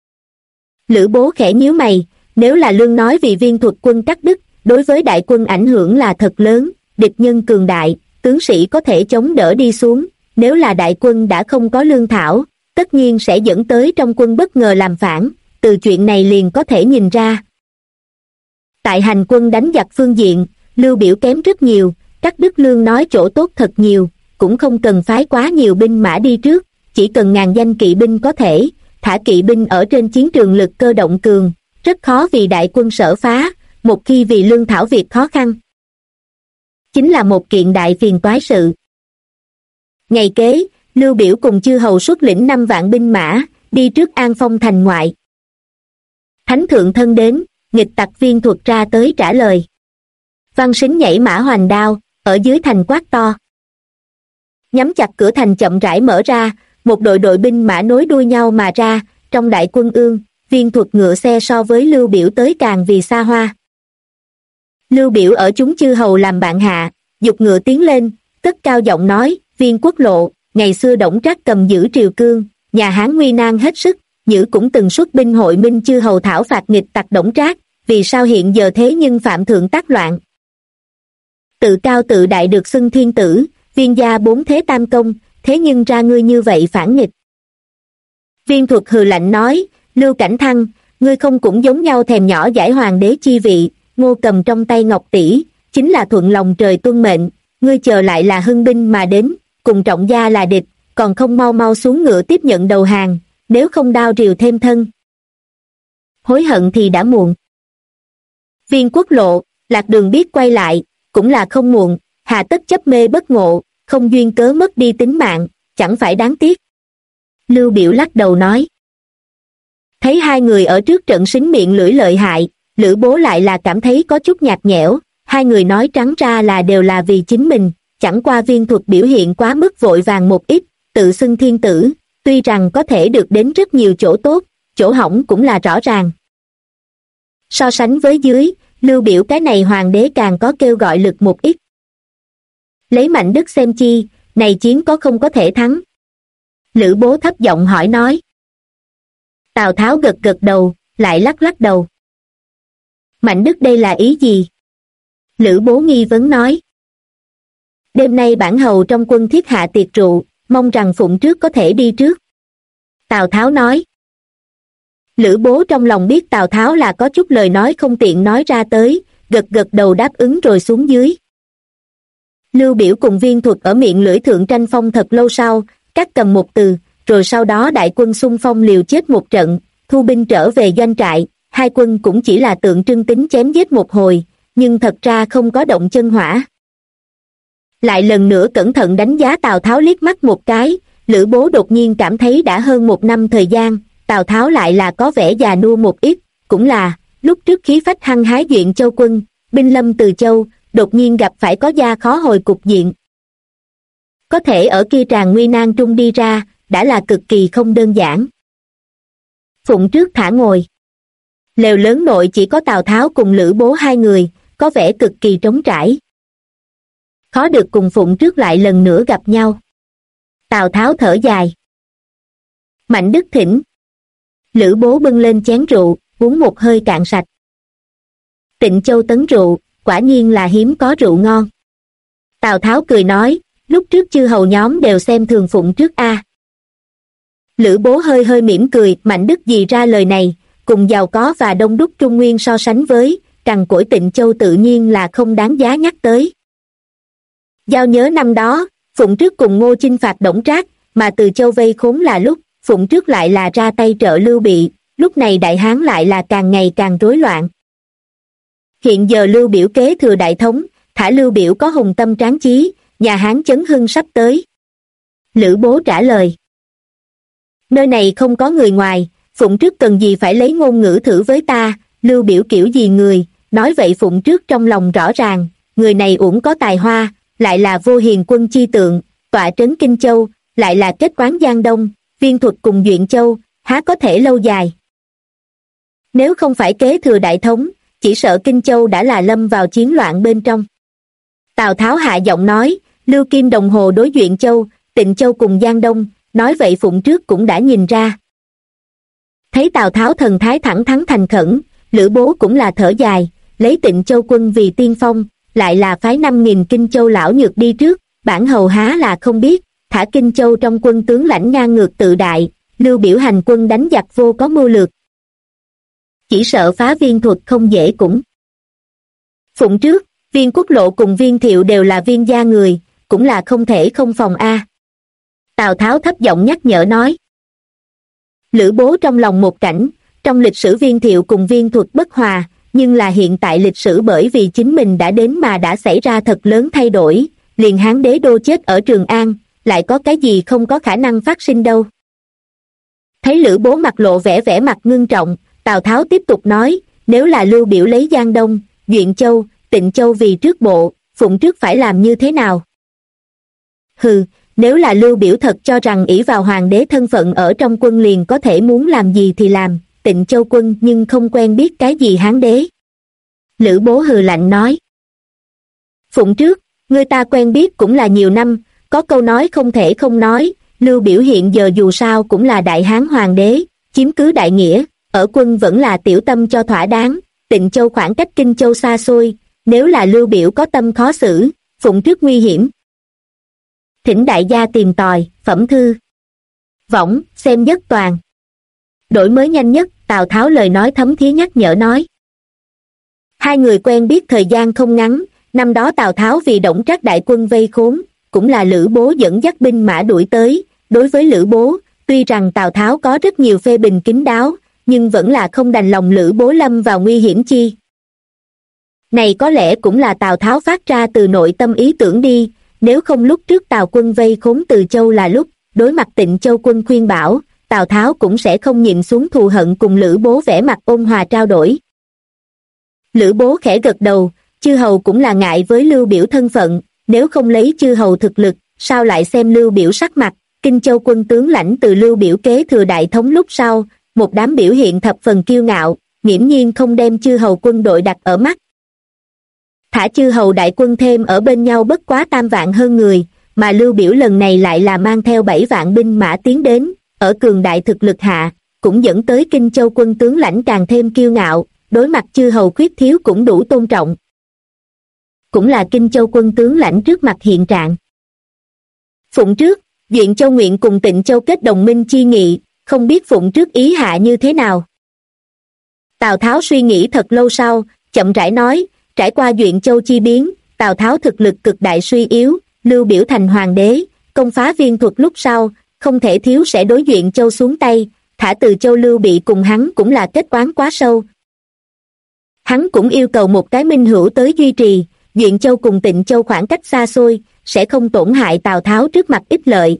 Lữ Bố khẽ nhíu mày, nếu là lương nói vì Viên Thuật quân cắt đứt, đối với đại quân ảnh hưởng là thật lớn, địch nhân cường đại, tướng sĩ có thể chống đỡ đi xuống, nếu là đại quân đã không có lương thảo, tất nhiên sẽ dẫn tới trong quân bất ngờ làm phản, từ chuyện này liền có thể nhìn ra. Tại hành quân đánh giặc phương diện, Lưu Biểu kém rất nhiều, cắt đứt lương nói chỗ tốt thật nhiều, cũng không cần phái quá nhiều binh mã đi trước, chỉ cần ngàn danh kỵ binh có thể, thả kỵ binh ở trên chiến trường lực cơ động cường, rất khó vì đại quân sở phá, một khi vì lương thảo việc khó khăn. Chính là một kiện đại phiền toái sự. Ngày kế, Lưu Biểu cùng chư hầu xuất lĩnh 5 vạn binh mã, đi trước An Phong thành ngoại. Thánh thượng thân đến, nghịch tặc Viên Thuật ra tới trả lời. Văn Sính nhảy mã hoành đao, ở dưới thành quát to. Nhắm chặt cửa thành chậm rãi mở ra, một đội binh mã nối đuôi nhau mà ra, trong đại quân ương, Viên Thuật ngựa xe so với Lưu Biểu tới càng vì xa hoa. Lưu Biểu ở chúng chư hầu làm bạn hạ, giục ngựa tiến lên, cất cao giọng nói, Viên Quốc Lộ, ngày xưa Đổng Trác cầm giữ triều cương, nhà Hán nguy nan hết sức, Nhữ cũng từng xuất binh hội minh chư hầu thảo phạt nghịch tặc Đổng Trác, vì sao hiện giờ thế nhưng phạm thượng tác loạn. Tự cao tự đại được xưng thiên tử, Viên gia 4 thế tam công, thế nhưng ra ngươi như vậy phản nghịch. Viên Thuật hừ lạnh nói, Lưu Cảnh Thăng, ngươi không cũng giống nhau thèm nhỏ giải hoàng đế chi vị, Ngô cầm trong tay ngọc tỷ, chính là thuận lòng trời tuân mệnh, ngươi chờ lại là hưng binh mà đến, cùng Trọng gia là địch, còn không mau mau xuống ngựa tiếp nhận đầu hàng, nếu không đao rìu thêm thân. Hối hận thì đã muộn. Viên Quốc Lộ, lạc đường biết quay lại, cũng là không muộn, hà tất chấp mê bất ngộ, không duyên cớ mất đi tính mạng, chẳng phải đáng tiếc. Lưu Biểu lắc đầu nói. Thấy hai người ở trước trận xính miệng lưỡi lợi hại, Lữ Bố lại là cảm thấy có chút nhạt nhẽo, hai người nói trắng ra là đều là vì chính mình, chẳng qua Viên Thuật biểu hiện quá mức vội vàng một ít, tự xưng thiên tử, tuy rằng có thể được đến rất nhiều chỗ tốt, chỗ hỏng cũng là rõ ràng. So sánh với dưới, Lưu Biểu cái này hoàng đế càng có kêu gọi lực một ít. Lấy mạnh đức xem chi, này chiến có không có thể thắng? Lữ Bố thấp giọng hỏi nói. Tào Tháo gật gật đầu, lại lắc lắc đầu. Mạnh đức đây là ý gì? Lữ Bố nghi vấn nói. Đêm nay bản hầu trong quân thiết hạ tiệc rượu, mong rằng Phụng Trước có thể đi trước. Tào Tháo nói. Lữ Bố trong lòng biết Tào Tháo là có chút lời nói không tiện nói ra tới, gật gật đầu đáp ứng rồi xuống dưới. Lưu Biểu cùng Viên Thuật ở miệng lưỡi thượng tranh phong thật lâu sau, cắt cầm một từ, rồi sau đó đại quân xung phong liều chết một trận, thu binh trở về doanh trại, hai quân cũng chỉ là tượng trưng tính chém giết một hồi, nhưng thật ra không có động chân hỏa. Lại lần nữa cẩn thận đánh giá Tào Tháo liếc mắt một cái, Lữ Bố đột nhiên cảm thấy đã hơn một năm thời gian, Tào Tháo lại là có vẻ già nua một ít, cũng là, lúc trước khí phách hăng hái Duyện Châu quân, binh lâm Từ Châu, đột nhiên gặp phải có gia khó hồi cục diện. Có thể ở kia tràn nguy nan trung đi ra, đã là cực kỳ không đơn giản. Phụng Trước thả ngồi. Lều lớn nội chỉ có Tào Tháo cùng Lữ Bố hai người, có vẻ cực kỳ trống trải. Khó được cùng Phụng Trước lại lần nữa gặp nhau. Tào Tháo thở dài. Mạnh Đức thỉnh. Lữ Bố bưng lên chén rượu, uống một hơi cạn sạch. Tịnh Châu tấn rượu, quả nhiên là hiếm có rượu ngon. Tào Tháo cười nói, lúc trước chư hầu nhóm đều xem thường Phụng Trước a. Lữ Bố hơi hơi mỉm cười, Mạnh Đức gì ra lời này, cùng giàu có và đông đúc Trung Nguyên so sánh với, cằn cỗi Tịnh Châu tự nhiên là không đáng giá nhắc tới. Giao nhớ năm đó, Phụng Trước cùng Ngô chinh phạt Đổng Trác, mà Từ Châu vây khốn là lúc, Phụng Trước lại là ra tay trợ Lưu Bị, lúc này Đại Hán lại là càng ngày càng rối loạn. Hiện giờ Lưu Biểu kế thừa đại thống, thả Lưu Biểu có hùng tâm tráng chí, nhà Hán chấn hưng sắp tới. Lữ Bố trả lời. Nơi này không có người ngoài, Phụng Trước cần gì phải lấy ngôn ngữ thử với ta, Lưu Biểu kiểu gì người, nói vậy Phụng Trước trong lòng rõ ràng, người này uổng có tài hoa, lại là vô hiền quân chi tượng, tọa trấn Kinh Châu, lại là kết quán Giang Đông, Viên Thuật cùng Duyện Châu, há có thể lâu dài. Nếu không phải kế thừa đại thống, chỉ sợ Kinh Châu đã là lâm vào chiến loạn bên trong. Tào Tháo hạ giọng nói, Lưu Kim đồng hồ đối Duyện Châu, Tịnh Châu cùng Giang Đông, nói vậy Phụng Trước cũng đã nhìn ra. Thấy Tào Tháo thần thái thẳng thắn thành khẩn, Lữ Bố cũng là thở dài, lấy Tịnh Châu quân vì tiên phong, lại là phái 5.000 Kinh Châu lão nhược đi trước, bản hầu há là không biết, thả Kinh Châu trong quân tướng lãnh ngang ngược tự đại, Lưu Biểu hành quân đánh giặc vô có mưu lược. Chỉ sợ phá Viên Thuật không dễ cũng. Phụng Trước, Viên Quốc Lộ cùng Viên Thiệu đều là Viên gia người, cũng là không thể không phòng a. Tào Tháo thấp giọng nhắc nhở nói. Lữ Bố trong lòng một cảnh, trong lịch sử Viên Thiệu cùng Viên Thuật bất hòa, nhưng là hiện tại lịch sử bởi vì chính mình đã đến mà đã xảy ra thật lớn thay đổi, liền Hán đế đô chết ở Trường An, lại có cái gì không có khả năng phát sinh đâu. Thấy Lữ Bố mặt lộ vẻ mặt ngưng trọng, Tào Tháo tiếp tục nói, nếu là Lưu Biểu lấy Giang Đông, Duyện Châu, Tịnh Châu vì trước bộ, Phụng Trước phải làm như thế nào? Hừ, nếu là Lưu Biểu thật cho rằng ỷ vào hoàng đế thân phận ở trong quân liền có thể muốn làm gì thì làm, Tịnh Châu quân nhưng không quen biết cái gì Hán đế. Lữ Bố hừ lạnh nói. Phụng Trước, người ta quen biết cũng là nhiều năm, có câu nói không thể không nói, Lưu Biểu hiện giờ dù sao cũng là đại Hán hoàng đế, chiếm cứ đại nghĩa, ở quân vẫn là tiểu tâm cho thỏa đáng, Tịnh Châu khoảng cách Kinh Châu xa xôi, nếu là Lưu Biểu có tâm khó xử, Phụng Trước nguy hiểm. Thỉnh đại gia tìm tòi, phẩm thư. Võng, xem nhất toàn. Đổi mới nhanh nhất, Tào Tháo lời nói thấm thía nhắc nhở nói. Hai người quen biết thời gian không ngắn, năm đó Tào Tháo vì Đổng Trác đại quân vây khốn, cũng là Lữ Bố dẫn dắt binh mã đuổi tới, đối với Lữ Bố, tuy rằng Tào Tháo có rất nhiều phê bình kín đáo, nhưng vẫn là không đành lòng Lữ Bố lâm vào nguy hiểm chi. Này có lẽ cũng là Tào Tháo phát ra từ nội tâm ý tưởng đi, nếu không lúc trước Tào quân vây khốn Từ Châu là lúc, đối mặt Tịnh Châu quân khuyên bảo, Tào Tháo cũng sẽ không nhìn xuống thù hận cùng Lữ Bố vẻ mặt ôn hòa trao đổi. Lữ Bố khẽ gật đầu, chư hầu cũng là ngại với Lưu Biểu thân phận, nếu không lấy chư hầu thực lực, sao lại xem Lưu Biểu sắc mặt, Kinh Châu quân tướng lãnh từ Lưu Biểu kế thừa đại thống lúc sau, một đám biểu hiện thập phần kiêu ngạo, nghiễm nhiên không đem chư hầu quân đội đặt ở mắt. Thả chư hầu đại quân thêm ở bên nhau bất quá 3 vạn hơn người, mà Lưu Biểu lần này lại là mang theo 7 vạn binh mã tiến đến, ở cường đại thực lực hạ, cũng dẫn tới Kinh Châu quân tướng lãnh càng thêm kiêu ngạo, đối mặt chư hầu khuyết thiếu cũng đủ tôn trọng. cũng là Kinh Châu quân tướng lãnh trước mặt hiện trạng. Phụng trước, Duyện Châu nguyện cùng Tịnh Châu kết đồng minh chi nghị, không biết Phụng trước ý hạ như thế nào. Tào Tháo suy nghĩ thật lâu sau, chậm rãi nói, trải qua Duyện Châu chi biến, Tào Tháo thực lực cực đại suy yếu, Lưu Biểu thành hoàng đế, công phá Viên Thuật lúc sau, không thể thiếu sẽ đối Duyện Châu xuống tay, thả Từ Châu Lưu Bị cùng hắn cũng là kết oán quá sâu. Hắn cũng yêu cầu một cái minh hữu tới duy trì, Duyện Châu cùng Tịnh Châu khoảng cách xa xôi, sẽ không tổn hại Tào Tháo trước mặt ích lợi.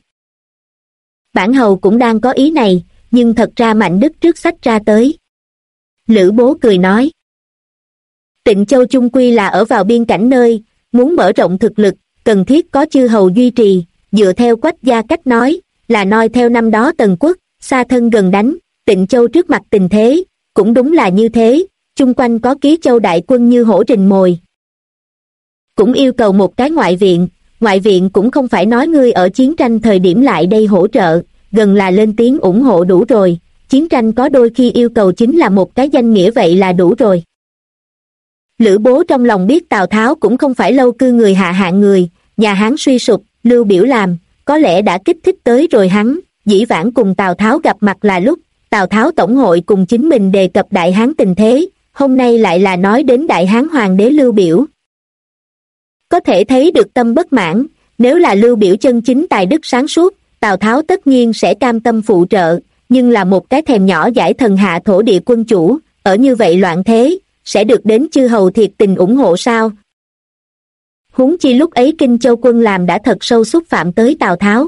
Bản hầu cũng đang có ý này, nhưng thật ra Mạnh Đức trước sách ra tới. Lữ Bố cười nói. Tịnh Châu chung quy là ở vào biên cảnh nơi, muốn mở rộng thực lực, cần thiết có chư hầu duy trì, dựa theo Quách gia cách nói, là noi theo năm đó Tần Quốc, xa thân gần đánh, Tịnh Châu trước mặt tình thế, cũng đúng là như thế, chung quanh có Ký Châu đại quân như hổ rình mồi. Cũng yêu cầu một cái ngoại viện cũng không phải nói ngươi ở chiến tranh thời điểm lại đây hỗ trợ, gần là lên tiếng ủng hộ đủ rồi, chiến tranh có đôi khi yêu cầu chính là một cái danh nghĩa vậy là đủ rồi. Lữ Bố trong lòng biết Tào Tháo cũng không phải lâu cư người hạ hạng người, nhà Hán suy sụp, Lưu Biểu làm, có lẽ đã kích thích tới rồi hắn, dĩ vãng cùng Tào Tháo gặp mặt là lúc, Tào Tháo tổng hội cùng chính mình đề cập Đại Hán tình thế, hôm nay lại là nói đến Đại Hán hoàng đế Lưu Biểu. Có thể thấy được tâm bất mãn, nếu là Lưu Biểu chân chính tài đức sáng suốt, Tào Tháo tất nhiên sẽ cam tâm phụ trợ, nhưng là một cái thèm nhỏ dãi thần hạ thổ địa quân chủ, ở như vậy loạn thế, sẽ được đến chư hầu thiệt tình ủng hộ sao? Huống chi lúc ấy Kinh Châu quân làm đã thật sâu xúc phạm tới Tào Tháo.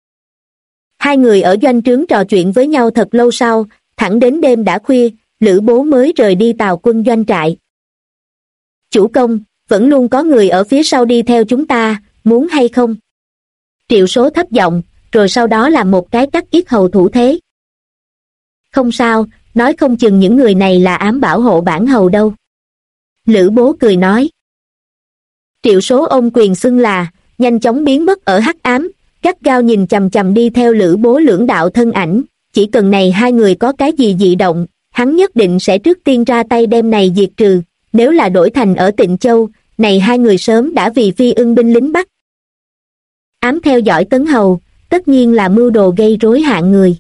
Hai người ở doanh trướng trò chuyện với nhau thật lâu sau, thẳng đến đêm đã khuya, Lữ Bố mới rời đi Tào quân doanh trại. Chủ công, vẫn luôn có người ở phía sau đi theo chúng ta, muốn hay không? Triệu Số thấp giọng, rồi sau đó làm một cái cắt yết hầu thủ thế. Không sao, nói không chừng những người này là ám bảo hộ bản hầu đâu. Lữ Bố cười nói. Triệu Số ôm quyền xưng là, nhanh chóng biến mất ở hắc ám, gắt gao nhìn chằm chằm đi theo Lữ Bố lưỡng đạo thân ảnh, chỉ cần này hai người có cái gì dị động, hắn nhất định sẽ trước tiên ra tay đem này diệt trừ, nếu là đổi thành ở Tịnh Châu, này hai người sớm đã vì Phi Ưng binh lính bắt. Ám theo dõi Tấn Hầu, tất nhiên là mưu đồ gây rối hạng người.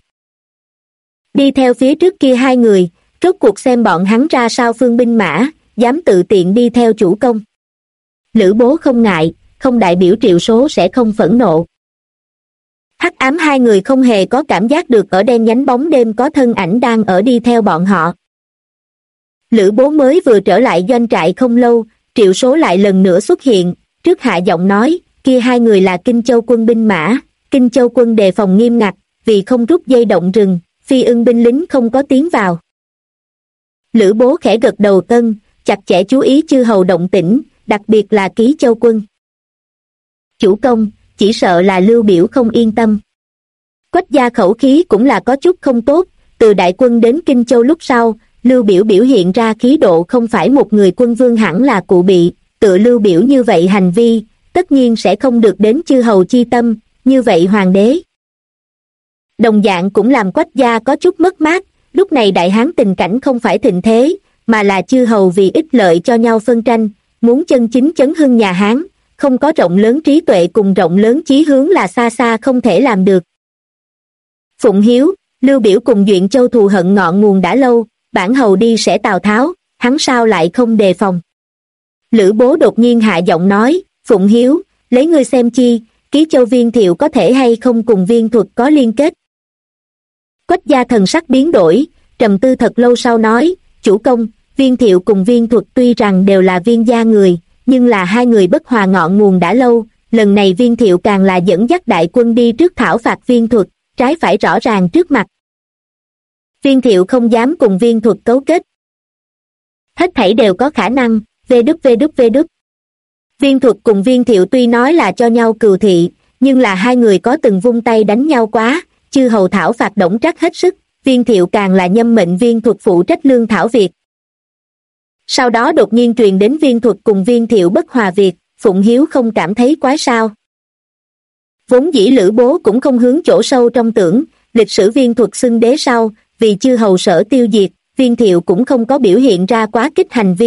Đi theo phía trước kia hai người, rốt cuộc xem bọn hắn ra sao phương binh mã, dám tự tiện đi theo chủ công. Lữ Bố không ngại, không đại biểu Triệu Số sẽ không phẫn nộ. Hắc ám hai người không hề có cảm giác được ở đen nhánh bóng đêm có thân ảnh đang ở đi theo bọn họ. Lữ Bố mới vừa trở lại doanh trại không lâu, Triệu Số lại lần nữa xuất hiện, trước hạ giọng nói, kia hai người là Kinh Châu quân binh mã, Kinh Châu quân đề phòng nghiêm ngặt, vì không rút dây động rừng, Phi Ưng binh lính không có tiến vào. Lữ Bố khẽ gật đầu tân, chặt chẽ chú ý chư hầu động tĩnh, đặc biệt là Ký Châu quân. Chủ công, chỉ sợ là Lưu Biểu không yên tâm. Quách gia khẩu khí cũng là có chút không tốt, từ đại quân đến Kinh Châu lúc sau, Lưu Biểu biểu hiện ra khí độ không phải một người quân vương hẳn là cụ bị, tựa Lưu Biểu như vậy hành vi, tất nhiên sẽ không được đến chư hầu chi tâm, như vậy hoàng đế. Đồng dạng cũng làm Quách gia có chút mất mát, lúc này Đại Hán tình cảnh không phải thịnh thế, mà là chư hầu vì ích lợi cho nhau phân tranh, muốn chân chính chấn hưng nhà Hán, không có rộng lớn trí tuệ cùng rộng lớn chí hướng là xa xa không thể làm được. Phụng Hiếu, Lưu Biểu cùng Duyện Châu thù hận ngọn nguồn đã lâu, bản hầu đi sẽ Tào Tháo, hắn sao lại không đề phòng. Lữ Bố đột nhiên hạ giọng nói, Phụng Hiếu, lấy ngươi xem chi, Ký Châu Viên Thiệu có thể hay không cùng Viên Thuật có liên kết. Quách gia thần sắc biến đổi, trầm tư thật lâu sau nói, chủ công, Viên Thiệu cùng Viên Thuật tuy rằng đều là Viên gia người, nhưng là hai người bất hòa ngọn nguồn đã lâu, lần này Viên Thiệu càng là dẫn dắt đại quân đi trước thảo phạt Viên Thuật, trái phải rõ ràng trước mặt. Viên Thiệu không dám cùng Viên Thuật cấu kết. Hết thảy đều có khả năng, vđvđvđ. Viên Thuật cùng Viên Thiệu tuy nói là cho nhau cừu thị, nhưng là hai người có từng vung tay đánh nhau quá, chư hầu thảo phạt Đổng Trác hết sức, Viên Thiệu càng là nhâm mệnh Viên Thuật phụ trách lương thảo việc. Sau đó đột nhiên truyền đến Viên Thuật cùng Viên Thiệu bất hòa việc, Phụng Hiếu không cảm thấy quái sao. Vốn dĩ Lữ Bố cũng không hướng chỗ sâu trong tưởng, lịch sử Viên Thuật xưng đế sau, vì chư hầu sở tiêu diệt, Viên Thiệu cũng không có biểu hiện ra quá kích hành vi,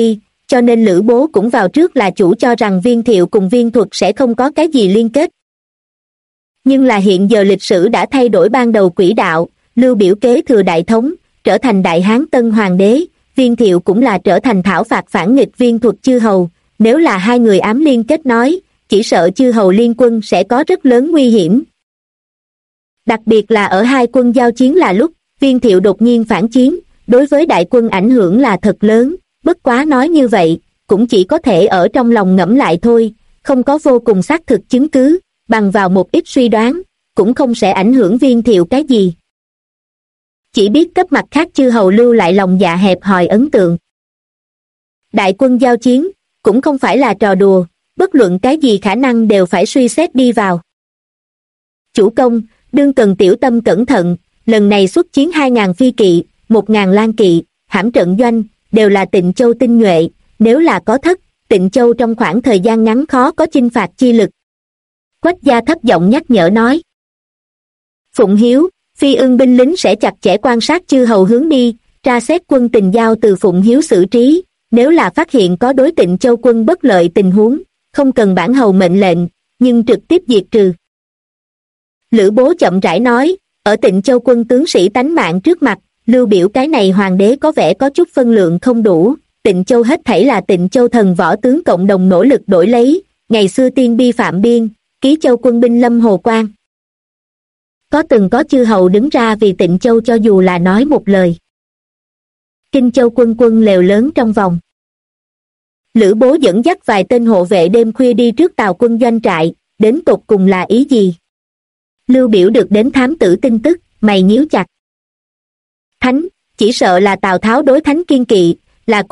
cho nên Lữ Bố cũng vào trước là chủ cho rằng Viên Thiệu cùng Viên Thuật sẽ không có cái gì liên kết. Nhưng là hiện giờ lịch sử đã thay đổi ban đầu quỹ đạo, Lưu Biểu kế thừa đại thống, trở thành Đại Hán Tân Hoàng đế, Viên Thiệu cũng là trở thành thảo phạt phản nghịch Viên Thuật chư hầu, nếu là hai người ám liên kết nói, chỉ sợ chư hầu liên quân sẽ có rất lớn nguy hiểm. Đặc biệt là ở hai quân giao chiến là lúc, Viên Thiệu đột nhiên phản chiến, đối với đại quân ảnh hưởng là thật lớn, bất quá nói như vậy, cũng chỉ có thể ở trong lòng ngẫm lại thôi, không có vô cùng xác thực chứng cứ, bằng vào một ít suy đoán, cũng không sẽ ảnh hưởng Viên Thiệu cái gì. Chỉ biết cấp mặt khác chư hầu lưu lại lòng dạ hẹp hòi ấn tượng. Đại quân giao chiến, cũng không phải là trò đùa, bất luận cái gì khả năng đều phải suy xét đi vào. Chủ công, đương cần tiểu tâm cẩn thận, lần này xuất chiến 2.000 phi kỵ, 1.000 lang kỵ, hãm trận doanh, đều là Tịnh Châu tinh nhuệ, nếu là có thất, Tịnh Châu trong khoảng thời gian ngắn khó có chinh phạt chi lực. Quách gia thấp giọng nhắc nhở nói. Phụng Hiếu, Phi Ưng binh lính sẽ chặt chẽ quan sát chư hầu hướng đi, tra xét quân tình giao từ Phụng Hiếu xử trí, nếu là phát hiện có đối Tịnh Châu quân bất lợi tình huống, không cần bản hầu mệnh lệnh, nhưng trực tiếp diệt trừ. Lữ Bố chậm rãi nói, ở Tịnh Châu quân tướng sĩ tánh mạng trước mặt, Lưu Biểu cái này hoàng đế có vẻ có chút phân lượng không đủ, Tịnh Châu hết thảy là Tịnh Châu thần võ tướng cộng đồng nỗ lực đổi lấy, ngày xưa tiên bi phạm biên, ký châu quân binh lâm hồ quan. Có từng có chư hầu đứng ra vì Tịnh Châu cho dù là nói một lời. Kinh Châu quân quân lều lớn trong vòng. Lữ Bố dẫn dắt vài tên hộ vệ đêm khuya đi trước Tào quân doanh trại, đến tột cùng là ý gì? Lưu Biểu được đến thám tử tin tức, mày nhíu chặt. Thánh, chỉ sợ là Tào Tháo đối Thánh kiên kỵ, là